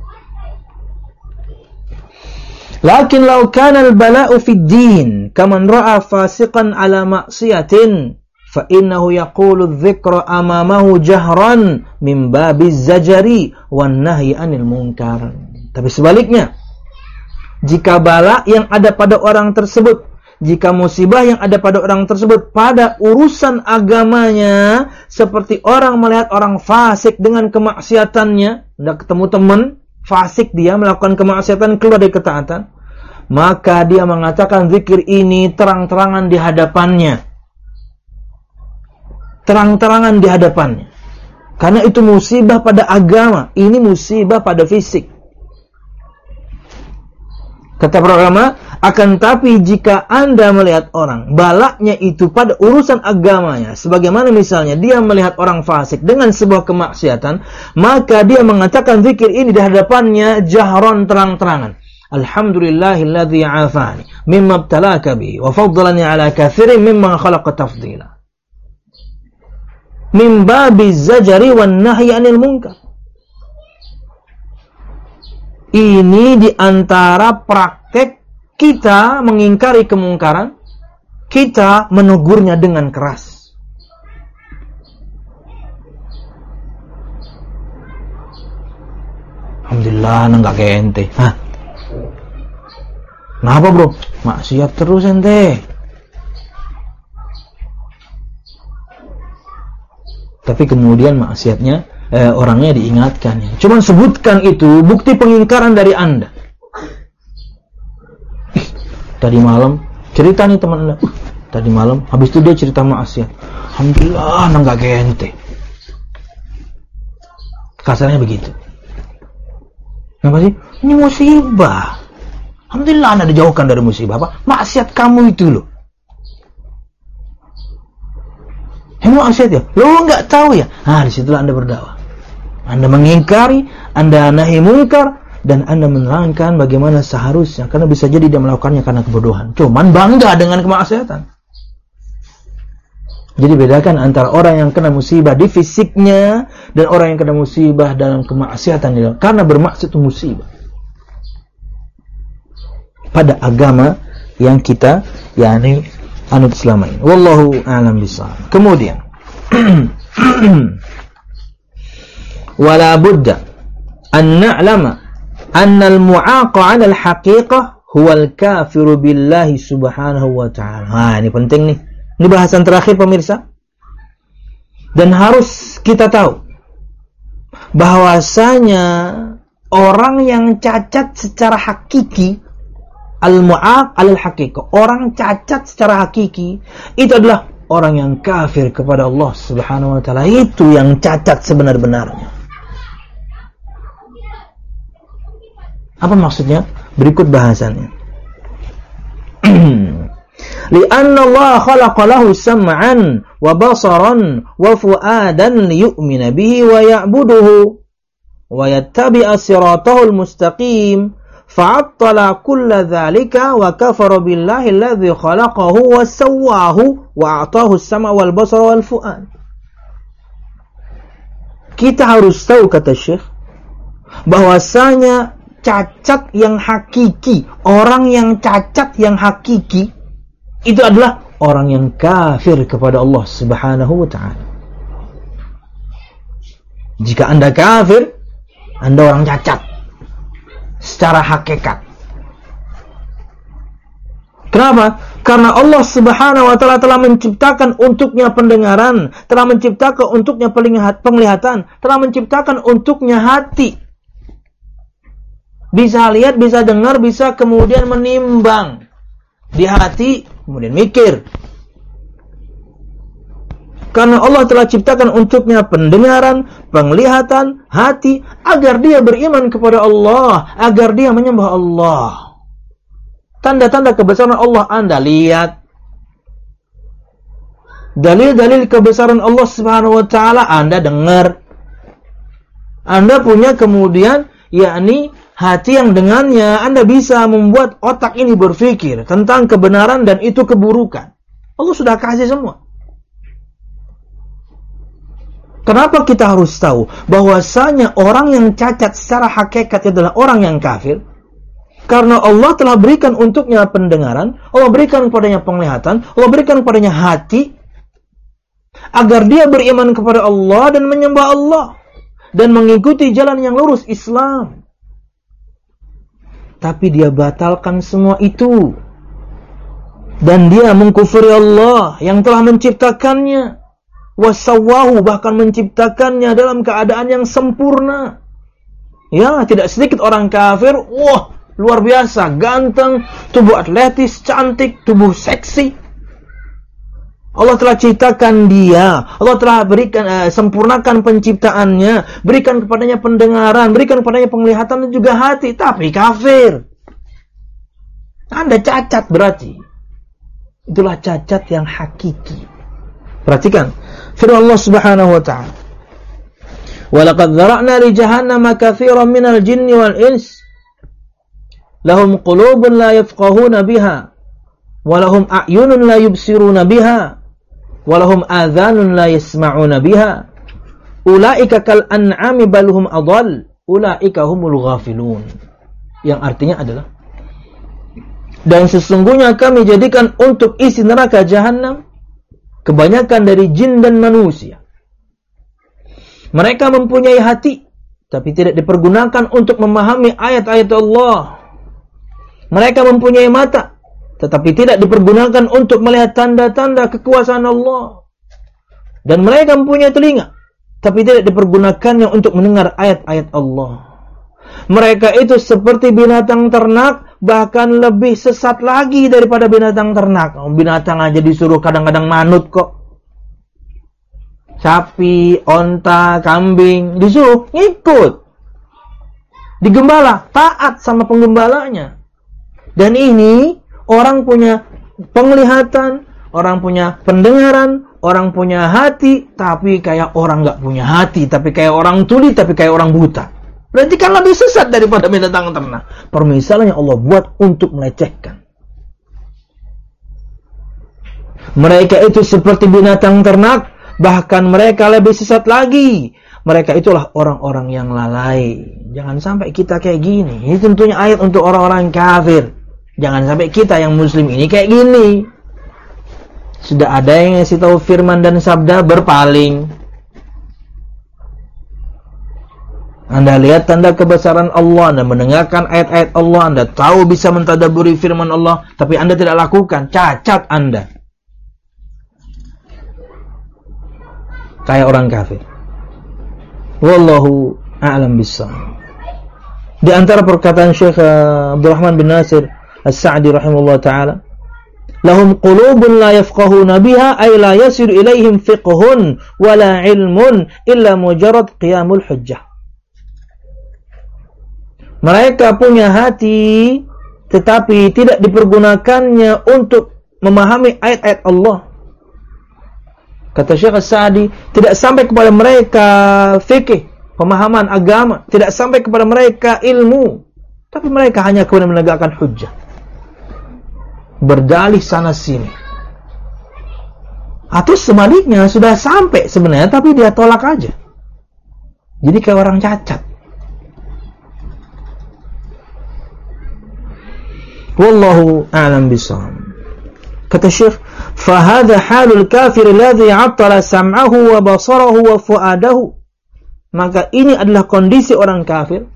Lakin law kana al-bala'u fid din kaman ra'a fasiqan ala ma'siyatin فَإِنَّهُ يَقُولُ الذِّكْرَ أَمَامَهُ جَهْرًا مِنْ بَابِ الزَّجَرِ وَالنَّهْيِ عَنِ الْمُنْكَرِ. Tapi sebaliknya, jika bala yang ada pada orang tersebut jika musibah yang ada pada orang tersebut pada urusan agamanya, seperti orang melihat orang fasik dengan kemaksiatannya, udah ketemu teman fasik, dia melakukan kemaksiatan, keluar dari ketaatan, maka dia mengatakan zikir ini terang-terangan di hadapannya. Terang-terangan di hadapannya. Karena itu musibah pada agama, ini musibah pada fisik. Kata para ulama, akan tapi jika Anda melihat orang, balaknya itu pada urusan agamanya, sebagaimana misalnya dia melihat orang fasik dengan sebuah kemaksiatan, maka dia mengatakan zikir ini di hadapannya jahron, terang-terangan. Alhamdulillahilladzi afani mimma ibtalaka bihi wa faddalani ala katsirin mimman khalaqa tafdila. Min babi zajari wan nahyi 'anil munkar. Ini di antara praktek kita mengingkari kemungkaran, kita menegurnya dengan keras. Alhamdulillah, enggak kayak ente. Hah? Kenapa, bro? Maksiat terus ente. Tapi kemudian maksiatnya, orangnya diingatkan. Cuman sebutkan itu bukti pengingkaran dari Anda. Tadi malam cerita nih teman Anda. Tadi malam habis itu dia cerita maksiat. Alhamdulillah, enggak kayak ente. Kasarnya begitu. Kenapa sih? Ini musibah. Alhamdulillah Anda dijauhkan dari musibah. Apa? Maksiat kamu itu loh. Emang maksiat ya? Lo nggak tahu ya? Disitulah Anda berdakwah. Anda mengingkari, Anda nahi mungkar, dan Anda menerangkan bagaimana seharusnya. Karena bisa jadi dia melakukannya karena kebodohan. Cuman bangga dengan kemaksiatan. Jadi bedakan antara orang yang kena musibah di fisiknya dan orang yang kena musibah dalam kemaksiatan. Karena bermaksud itu musibah pada agama yang kita anut selama ini. Wallahu a'lam bishawab. Kemudian wala budda an na'lama anna al-mu'aqa 'ala al-haqiqah huwa al-kafiru billahi subhanahu wa ta'ala. Ini penting nih. Ini bahasan terakhir pemirsa. Dan harus kita tahu bahwasanya orang yang cacat secara hakiki, al-mu'aq al-haqiqah, orang cacat secara hakiki, itu adalah orang yang kafir kepada Allah Subhanahu wa taala. Itu yang cacat sebenar-benarnya. Apa maksudnya? Berikut bahasannya. Li'anna Allah khalaqa lahu sam'an wa basaran wa fu'adan liyu'mina bihi wa ya'buduhu wa yattabi'a siratahu al-mustaqim. فَعَطَّلَ كُلَّ ذَلِكَ وَكَفَرَ بِاللَّهِ الَّذِي خَلَقَهُ وَسَوَّاهُ وَأَعْطَاهُ السَّمْعَ وَالْبَصَرَ وَالْفُؤَادَ. Kita harus tahu, kata Syekh, bahwasanya cacat yang hakiki, orang yang cacat yang hakiki, itu adalah orang yang kafir kepada Allah Subhanahu wa ta'ala. Jika Anda kafir, Anda orang cacat secara hakikat. Kenapa? Karena Allah Subhanahu wa taala telah menciptakan untuknya pendengaran, telah menciptakan untuknya penglihatan, telah menciptakan untuknya hati. Bisa lihat, bisa dengar, bisa kemudian menimbang di hati, kemudian mikir. Karena Allah telah ciptakan untuknya pendengaran, penglihatan, hati, agar dia beriman kepada Allah, agar dia menyembah Allah. Tanda-tanda kebesaran Allah Anda lihat. Dalil-dalil kebesaran Allah Subhanahu wa taala Anda dengar. Anda punya kemudian yakni hati yang dengannya Anda bisa membuat otak ini berpikir tentang kebenaran dan itu keburukan. Allah sudah kasih semua. Kenapa kita harus tahu bahwasanya orang yang cacat secara hakikat adalah orang yang kafir? Karena Allah telah berikan untuknya pendengaran, Allah berikan kepadanya penglihatan, Allah berikan kepadanya hati, agar dia beriman kepada Allah dan menyembah Allah dan mengikuti jalan yang lurus Islam. Tapi dia batalkan semua itu. Dan dia mengkufuri Allah yang telah menciptakannya. Wasawwahu, bahkan menciptakannya dalam keadaan yang sempurna. Ya, tidak sedikit orang kafir, wah, luar biasa, ganteng, tubuh atletis, cantik, tubuh seksi. Allah telah ciptakan dia, Allah telah berikan sempurnakan penciptaannya, berikan kepadanya pendengaran, berikan kepadanya penglihatan dan juga hati, tapi kafir. Anda cacat berarti. Itulah cacat yang hakiki. Perhatikan firman Allah Subhanahu wa taala. Wa laqad dzara'na li jahannama katsiran minal jinni wal ins lahum qulubun la yafqahuna biha wa lahum a'yunun la yubsiruna biha wa lahum adhanun la yasma'una biha ulaika kal an'ami bal hum adall ulaika humul ghafilun. Yang artinya adalah, dan sesungguhnya kami jadikan untuk isi neraka jahanam kebanyakan dari jin dan manusia. Mereka mempunyai hati, tapi tidak dipergunakan untuk memahami ayat-ayat Allah. Mereka mempunyai mata, tetapi tidak dipergunakan untuk melihat tanda-tanda kekuasaan Allah. Dan mereka mempunyai telinga, tapi tidak dipergunakannya untuk mendengar ayat-ayat Allah. Mereka itu seperti binatang ternak, bahkan lebih sesat lagi daripada binatang ternak. Binatang aja disuruh kadang-kadang manut kok. Sapi, onta, kambing disuruh ngikut. Digembala, taat sama penggembalanya. Dan ini orang punya penglihatan, orang punya pendengaran, orang punya hati, tapi kayak orang nggak punya hati, tapi kayak orang tuli, tapi kayak orang buta. Berarti kan lebih sesat daripada binatang ternak. Permisalan yang Allah buat untuk melecehkan. Mereka itu seperti binatang ternak, bahkan mereka lebih sesat lagi. Mereka itulah orang-orang yang lalai. Jangan sampai kita kayak gini. Ini tentunya ayat untuk orang-orang kafir. Jangan sampai kita yang muslim ini kayak gini. Sudah ada yang ngasih tahu firman dan sabda, berpaling. Anda lihat tanda kebesaran Allah, Anda mendengarkan ayat-ayat Allah, Anda tahu bisa mentadaburi firman Allah, tapi Anda tidak lakukan, cacat Anda. Kayak orang kafir. Wallahu a'lam bissawab. Di antara perkataan Syekh Abdurrahman bin Nasir As-Sa'di rahimahullah ta'ala, lahum qulubun la yafqahuna biha ay la yasir ilaihim fiqhun wala ilmun illa mujarrad qiyamul hujjah. Mereka punya hati, tetapi tidak dipergunakannya untuk memahami ayat-ayat Allah. Kata Syekh As-Sa'di, tidak sampai kepada mereka fikih, pemahaman agama, tidak sampai kepada mereka ilmu, tapi mereka hanya kemudian menegakkan hujjah, berdalih sana sini. Atau sebaliknya, sudah sampai sebenarnya, tapi dia tolak aja. Jadi kayak orang cacat. Wallahu a'lam bishawab. Kata Syekh, "Fahadha halul kafir alladhi 'attala sam'ahu wa basarahu wa fu'adahu." Maka ini adalah kondisi orang kafir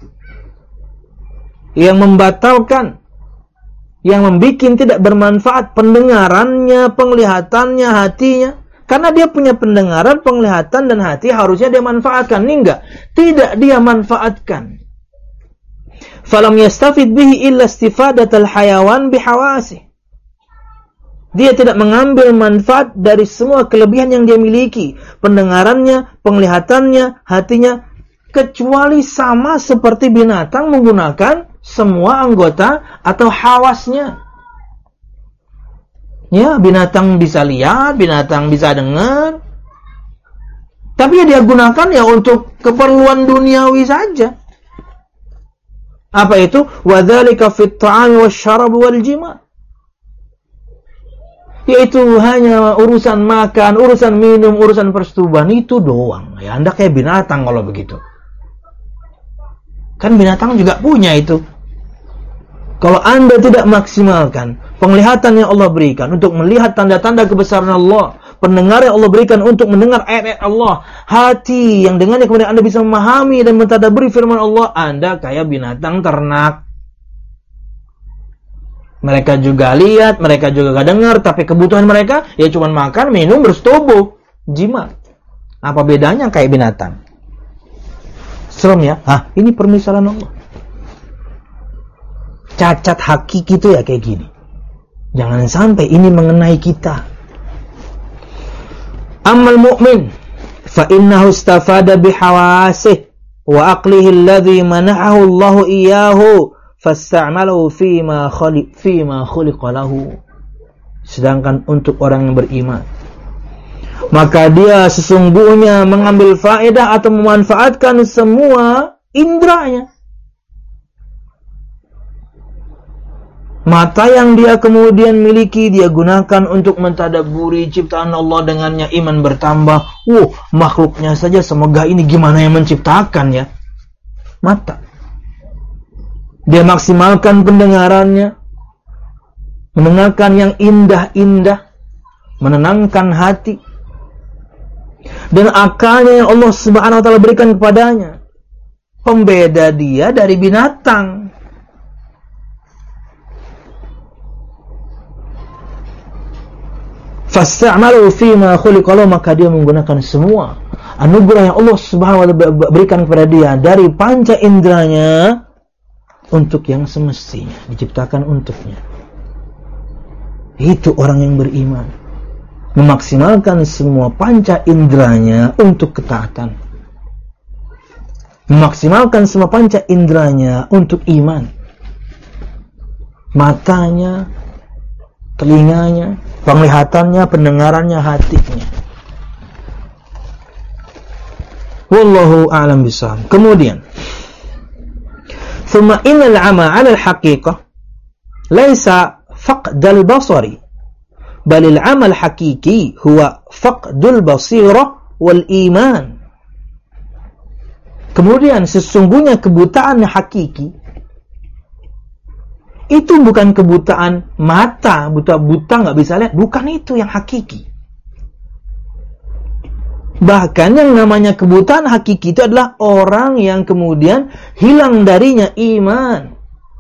yang membatalkan, yang membuat tidak bermanfaat pendengarannya, penglihatannya, hatinya. Karena dia punya pendengaran, penglihatan dan hati, harusnya dia manfaatkan. Ini enggak, tidak dia manfaatkan. Falam yastafid bihi illa istifadatal hayawan bihawasih. Dia tidak mengambil manfaat dari semua kelebihan yang dia miliki, pendengarannya, penglihatannya, hatinya, kecuali sama seperti binatang menggunakan semua anggota atau hawasnya. Ya, binatang bisa lihat, binatang bisa dengar, tapi ya dia gunakan ya untuk keperluan duniawi saja. Apa itu? Wadzalika fit ta'ami wasyarab wal jima'. Yaitu hanya urusan makan, urusan minum, urusan persetubuhan, itu doang. Ya, Anda kayak binatang kalau begitu. Kan binatang juga punya itu. Kalau Anda tidak maksimalkan penglihatan yang Allah berikan untuk melihat tanda-tanda kebesaran Allah, pendengar yang Allah berikan untuk mendengar ayat-ayat Allah, hati yang dengannya kemudian Anda bisa memahami dan mentadabburi firman Allah, Anda kayak binatang ternak. Mereka juga lihat, mereka juga gak dengar, tapi kebutuhan mereka ya cuma makan, minum, bersetubuh, jimat. Apa bedanya kayak binatang? Serem ya? Ini permisalan Allah. Cacat hakiki itu ya kayak gini. Jangan sampai ini mengenai kita. Ammal mu'min fa innahu istafada bihawasih wa aqlihi alladhi manahahu Allah iyyahu fasta'malahu fima khuliqa lahu. Sedangkan untuk orang yang beriman, maka dia sesungguhnya mengambil faedah atau memanfaatkan semua indranya. Mata yang dia kemudian miliki, dia gunakan untuk mentadabburi ciptaan Allah, dengannya iman bertambah. Makhluknya saja semegah ini, gimana yang menciptakan ya? Mata. Dia maksimalkan pendengarannya, mendengarkan yang indah-indah, menenangkan hati. Dan akalnya yang Allah Subhanahu wa taala berikan kepadanya, pembeda dia dari binatang. Fasta'malu fima khuliqa lahu, maka dia menggunakan semua anugerah yang Allah Subhanahu wa taala berikan kepada dia dari panca indranya untuk yang semestinya diciptakan untuknya. Itu orang yang beriman, memaksimalkan semua panca indranya untuk ketaatan, memaksimalkan semua panca indranya untuk iman. Matanya, telinganya, penglihatannya, pendengarannya, hatinya. Wallahu a'lam bishawab. Kemudian, thumma innal 'ama 'ala al-haqiqah laysa faqdal basari, bal al-'ama al-haqiqi huwa faqdul basirah wal iman. Kemudian sesungguhnya kebutaan hakiki itu bukan kebutaan mata, buta nggak bisa lihat, bukan itu yang hakiki. Bahkan yang namanya kebutaan hakiki itu adalah orang yang kemudian hilang darinya iman.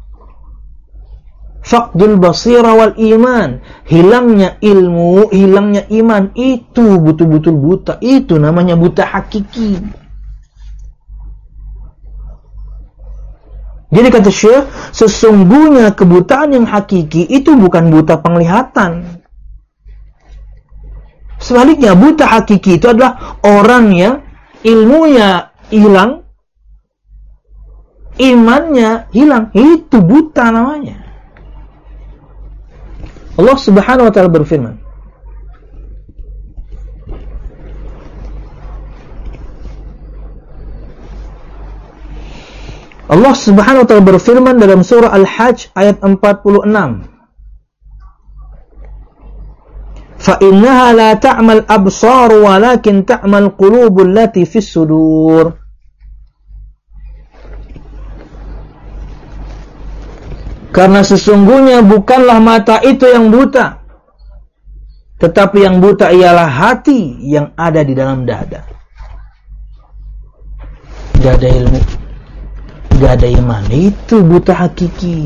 Faqdul basira wal iman, hilangnya ilmu, hilangnya iman, itu betul-betul buta. Itu namanya buta hakiki. Jadi kata Syekh, sesungguhnya kebutaan yang hakiki itu bukan buta penglihatan. Sebaliknya, buta hakiki itu adalah orang yang ilmunya hilang, imannya hilang. Itu buta namanya. Allah Subhanahu wa taala berfirman, Allah Subhanahu wa taala berfirman dalam surah Al-Hajj ayat 46. Fa innaha la ta'mal absar walakin ta'mal qulubul lati fis sudur. Karena sesungguhnya bukanlah mata itu yang buta, tetapi yang buta ialah hati yang ada di dalam dada. Tidak ada ilmu, gak ada iman, itu buta hakiki.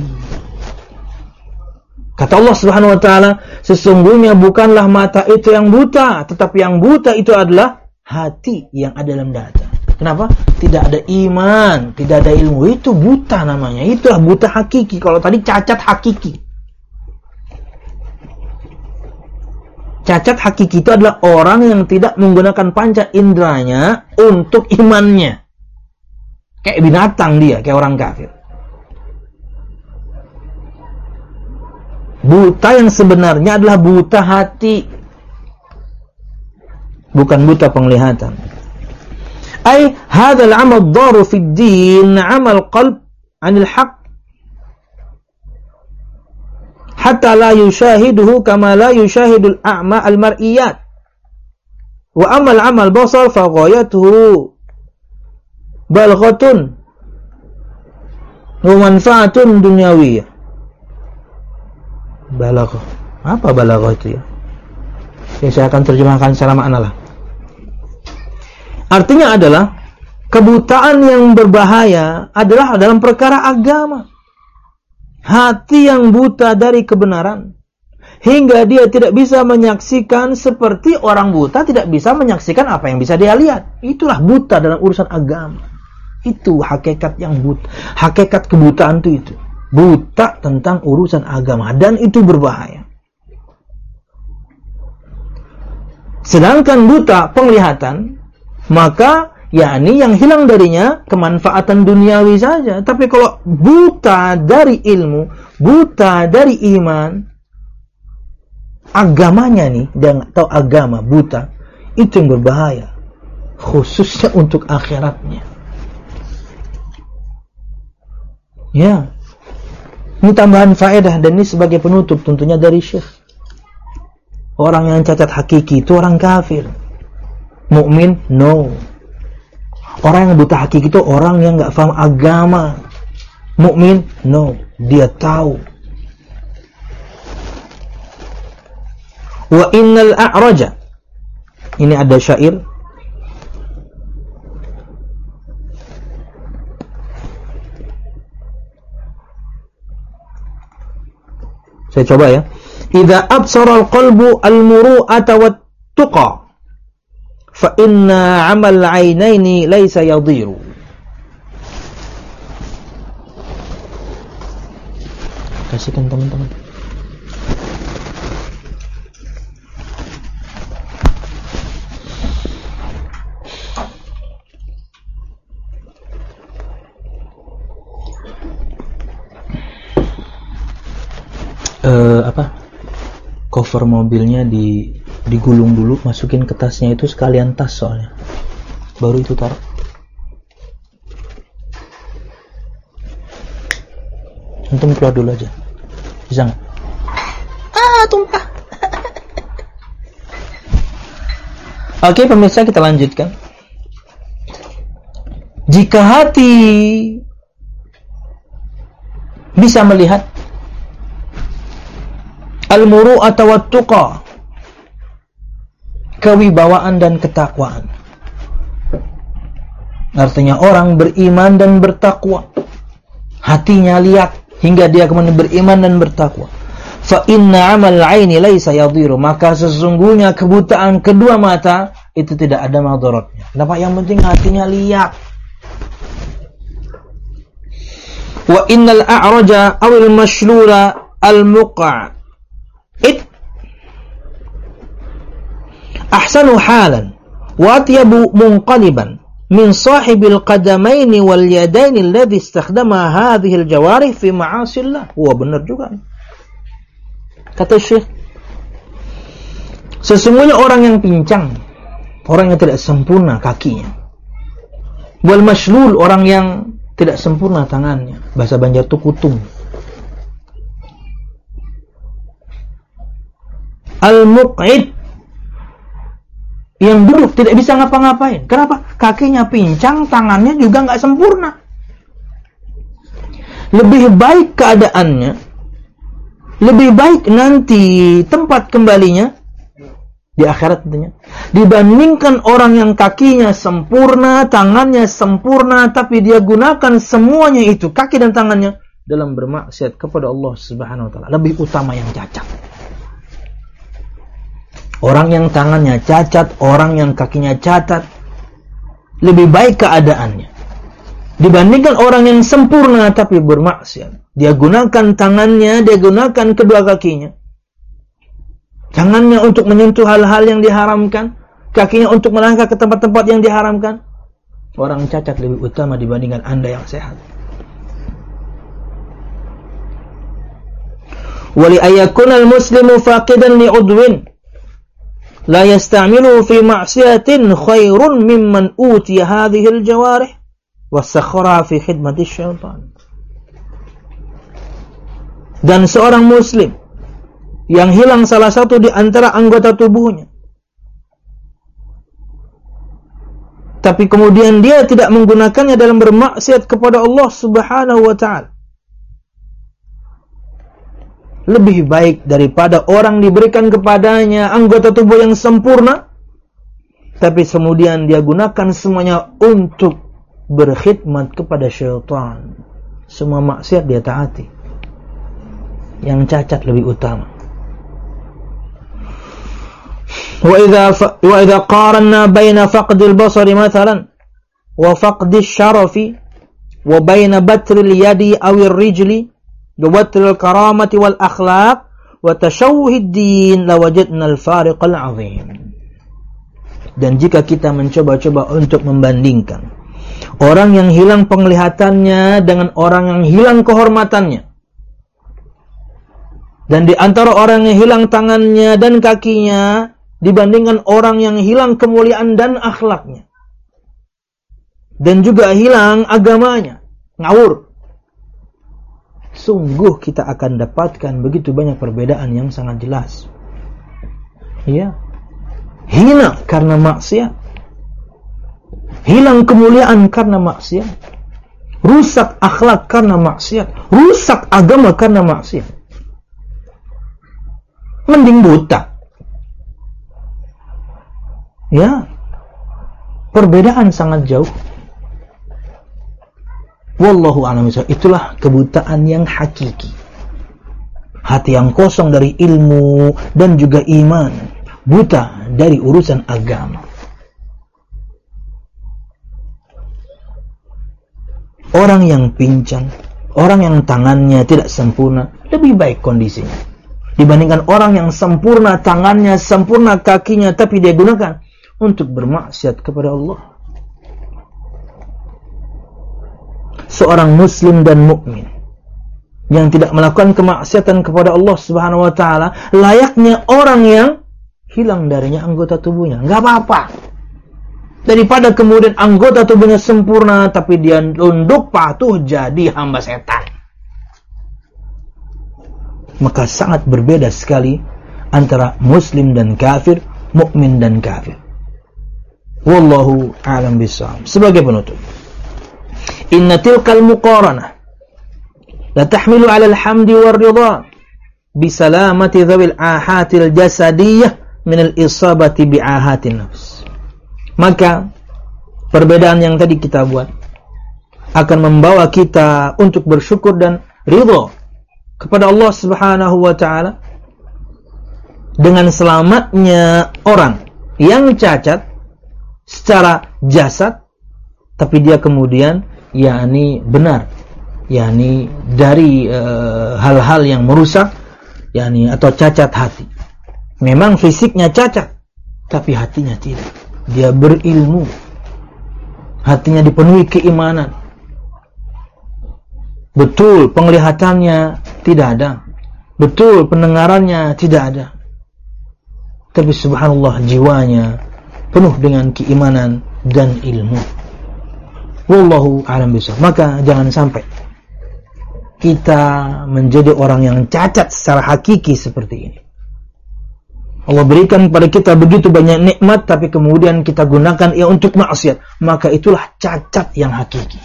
Kata Allah Subhanahu wa taala, sesungguhnya bukanlah mata itu yang buta, tetapi yang buta itu adalah hati yang ada dalam dada. Kenapa? Tidak ada iman, tidak ada ilmu, itu buta namanya. Itulah buta hakiki. Kalau tadi cacat hakiki. Cacat hakiki itu adalah orang yang tidak menggunakan panca indranya untuk imannya. Kayak binatang dia, kayak orang kafir. Buta yang sebenarnya adalah buta hati, bukan buta penglihatan. Ay hadzal 'amal dharu fid din 'amal qalb 'anil haqq hatta la yushahiduhu kama la yushahidul a'ma al mar'iyat. Wa amal 'amal basar fa ghayatuhu balghatun wa manfaatun dunyawiyah. Balaghah. Apa balaghah itu ya? Saya akan terjemahkan secara makna lah. Artinya adalah kebutaan yang berbahaya adalah dalam perkara agama. hati yang buta dari kebenaran, hingga dia tidak bisa menyaksikan seperti orang buta tidak bisa menyaksikan apa yang bisa dia lihat. Itulah buta dalam urusan agama. Itu hakikat yang buta. Hakikat kebutaan itu. Buta tentang urusan agama. Dan itu berbahaya. Sedangkan buta penglihatan, maka yakni yang hilang darinya kemanfaatan duniawi saja. Tapi kalau buta dari ilmu, buta dari iman, agamanya nih, dia nggak tahu agama, buta, itu yang berbahaya. Khususnya untuk akhiratnya. Ya, ini tambahan faedah dan ini sebagai penutup tentunya dari Syekh. Orang yang cacat hakiki itu orang kafir. Mukmin? No. Orang yang buta hakiki itu orang yang nggak paham agama. Mukmin? No. Dia tahu. Wa innal a'raja. Ini ada syair. Saya coba ya. Idza absara al-qalbu al-muru'ata wat-tuqa fa inna 'amal 'ainaini laysa yadhiru. Kasihkan teman-teman. Cover mobilnya digulung dulu, masukin ke tasnya itu sekalian tas soalnya. Baru itu taruh. Antum keluar dulu aja. Bisa nggak? Tumpah. Oke, pemirsa, kita lanjutkan. Jika hati bisa melihat al-muru'ata wat-tuqa, kewibawaan dan ketakwaan. Artinya orang beriman dan bertakwa. Hatinya lihat hingga dia kemudian beriman dan bertakwa. Fa inna 'amal 'aini laisa yadhiru, maka sesungguhnya kebutaan kedua mata itu tidak ada madaratnya. Kenapa? Yang penting hatinya lihat. Wa innal a'raja awil mashlula al-muqa' ahsanu halan wa atyabu munqaliban min sahibil qadamaini wal yadaini alladhi istakhdama hadhihi al-jawarih fi ma'asillah. Wah, benar juga. Kata Syekh, sesungguhnya orang yang pincang, orang yang tidak sempurna kakinya, wal mashlul, orang yang tidak sempurna tangannya, bahasa Banjar itu kutung, al-muq'id, yang duduk tidak bisa ngapa-ngapain. Kenapa? Kakinya pincang, tangannya juga nggak sempurna. Lebih baik keadaannya, lebih baik nanti tempat kembalinya di akhirat tentunya, dibandingkan orang yang kakinya sempurna, tangannya sempurna, tapi dia gunakan semuanya itu, kaki dan tangannya, dalam bermaksiat kepada Allah Subhanahu wa ta'ala. Lebih utama yang cacat. Orang yang tangannya cacat, orang yang kakinya cacat, lebih baik keadaannya dibandingkan orang yang sempurna tapi bermaksiat. Dia gunakan tangannya, dia gunakan kedua kakinya. Tangannya untuk menyentuh hal-hal yang diharamkan, kakinya untuk melangkah ke tempat-tempat yang diharamkan. Orang cacat lebih utama dibandingkan Anda yang sehat. Wali ayakunal muslimu faqidan li'udwin la yasta'milu fi ma'siyatin khairun mimman utiya hadhihi al-jawarih wasakhara fi khidmati syaitan. Dan seorang muslim yang hilang salah satu di antara anggota tubuhnya, tapi kemudian dia tidak menggunakannya dalam bermaksiat kepada Allah Subhanahu wa ta'ala, lebih baik daripada orang diberikan kepadanya anggota tubuh yang sempurna, tapi kemudian dia gunakan semuanya untuk berkhidmat kepada syaitan. Semua maksiat dia taati. yang cacat lebih utama. Wa idza qaranna baina faqdil basari mathalan wa faqdish syarafi wa baina batril yadi awir rijli wa batril karamati wal akhlaq wa tashawuhid din lawajadna al-fariq al-'azim. Dan jika kita mencoba-coba untuk membandingkan orang yang hilang penglihatannya dengan orang yang hilang kehormatannya, dan di antara orang yang hilang tangannya dan kakinya dibandingkan orang yang hilang kemuliaan dan akhlaknya, dan juga hilang agamanya, ngawur, sungguh kita akan dapatkan begitu banyak perbedaan yang sangat jelas. Ya, hina karena maksiat, hilang kemuliaan karena maksiat, rusak akhlak karena maksiat, rusak agama karena maksiat. Mending buta. Ya, perbedaan sangat jauh. Wallahu a'lam bishawab. Itulah kebutaan yang hakiki. Hati yang kosong dari ilmu dan juga iman, buta dari urusan agama. Orang yang pincang, orang yang tangannya tidak sempurna, lebih baik kondisinya dibandingkan orang yang sempurna tangannya, sempurna kakinya, tapi dia gunakan untuk bermaksiat kepada Allah. Seorang muslim dan mukmin yang tidak melakukan kemaksiatan kepada Allah Subhanahu wa taala layaknya orang yang hilang darinya anggota tubuhnya. Enggak apa-apa. Daripada kemudian anggota tubuhnya sempurna tapi dia tunduk patuh jadi hamba setan. Maka sangat berbeda sekali antara muslim dan kafir, mukmin dan kafir. Wallahu a'lam bishawab. Sebagai penutup, inna tilkal muqaranah la tahmilu 'ala al-hamdi war-ridha bi salamati dhawil ahatil jasadiyah min al-isabati bi ahatin nafs. Maka perbedaan yang tadi kita buat akan membawa kita untuk bersyukur dan ridha kepada Allah Subhanahu wa taala dengan selamatnya orang yang cacat secara jasad, tapi dia kemudian yakni benar, yakni dari hal-hal yang merusak, yakni atau cacat hati. Memang fisiknya cacat, tapi hatinya tidak. Dia berilmu, hatinya dipenuhi keimanan. Betul penglihatannya tidak ada, betul pendengarannya tidak ada, tapi subhanallah jiwanya penuh dengan keimanan dan ilmu. Wallahu a'lam bishawab. Maka jangan sampai kita menjadi orang yang cacat secara hakiki seperti ini. Allah berikan kepada kita begitu banyak nikmat, tapi kemudian kita gunakan ia untuk maksiat. Maka itulah cacat yang hakiki.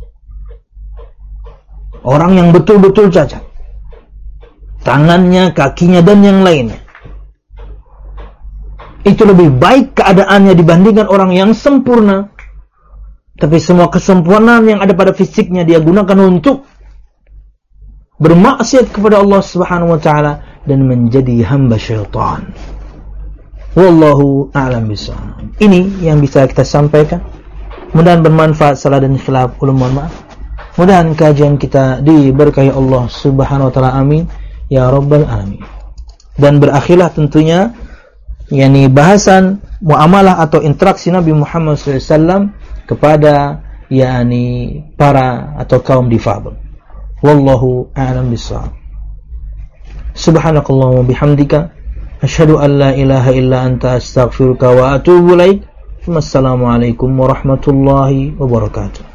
Orang yang betul-betul cacat, tangannya, kakinya, dan yang lainnya, itu lebih baik keadaannya dibandingkan orang yang sempurna, tapi semua kesempurnaan yang ada pada fisiknya dia gunakan untuk bermaksiat kepada Allah Subhanahu wa taala dan menjadi hamba syaitan. Wallahu a'lam bishawab. Ini yang bisa kita sampaikan. Mudah-mudahan bermanfaat. Salah dan khilaf, ulun mohon maaf. Mudah-mudahan kajian kita diberkahi Allah Subhanahu wa taala. Amin ya rabbal alamin. Dan berakhirlah tentunya yakni bahasan muamalah atau interaksi Nabi Muhammad SAW kepada yakni para atau kaum difabel. Wallahu a'lam bishawab. Subhanakallahumma bihamdika asyhadu an la ilaha illa anta astaghfiruka wa atubu ilaik. Wassalamualaikum warahmatullahi wabarakatuh.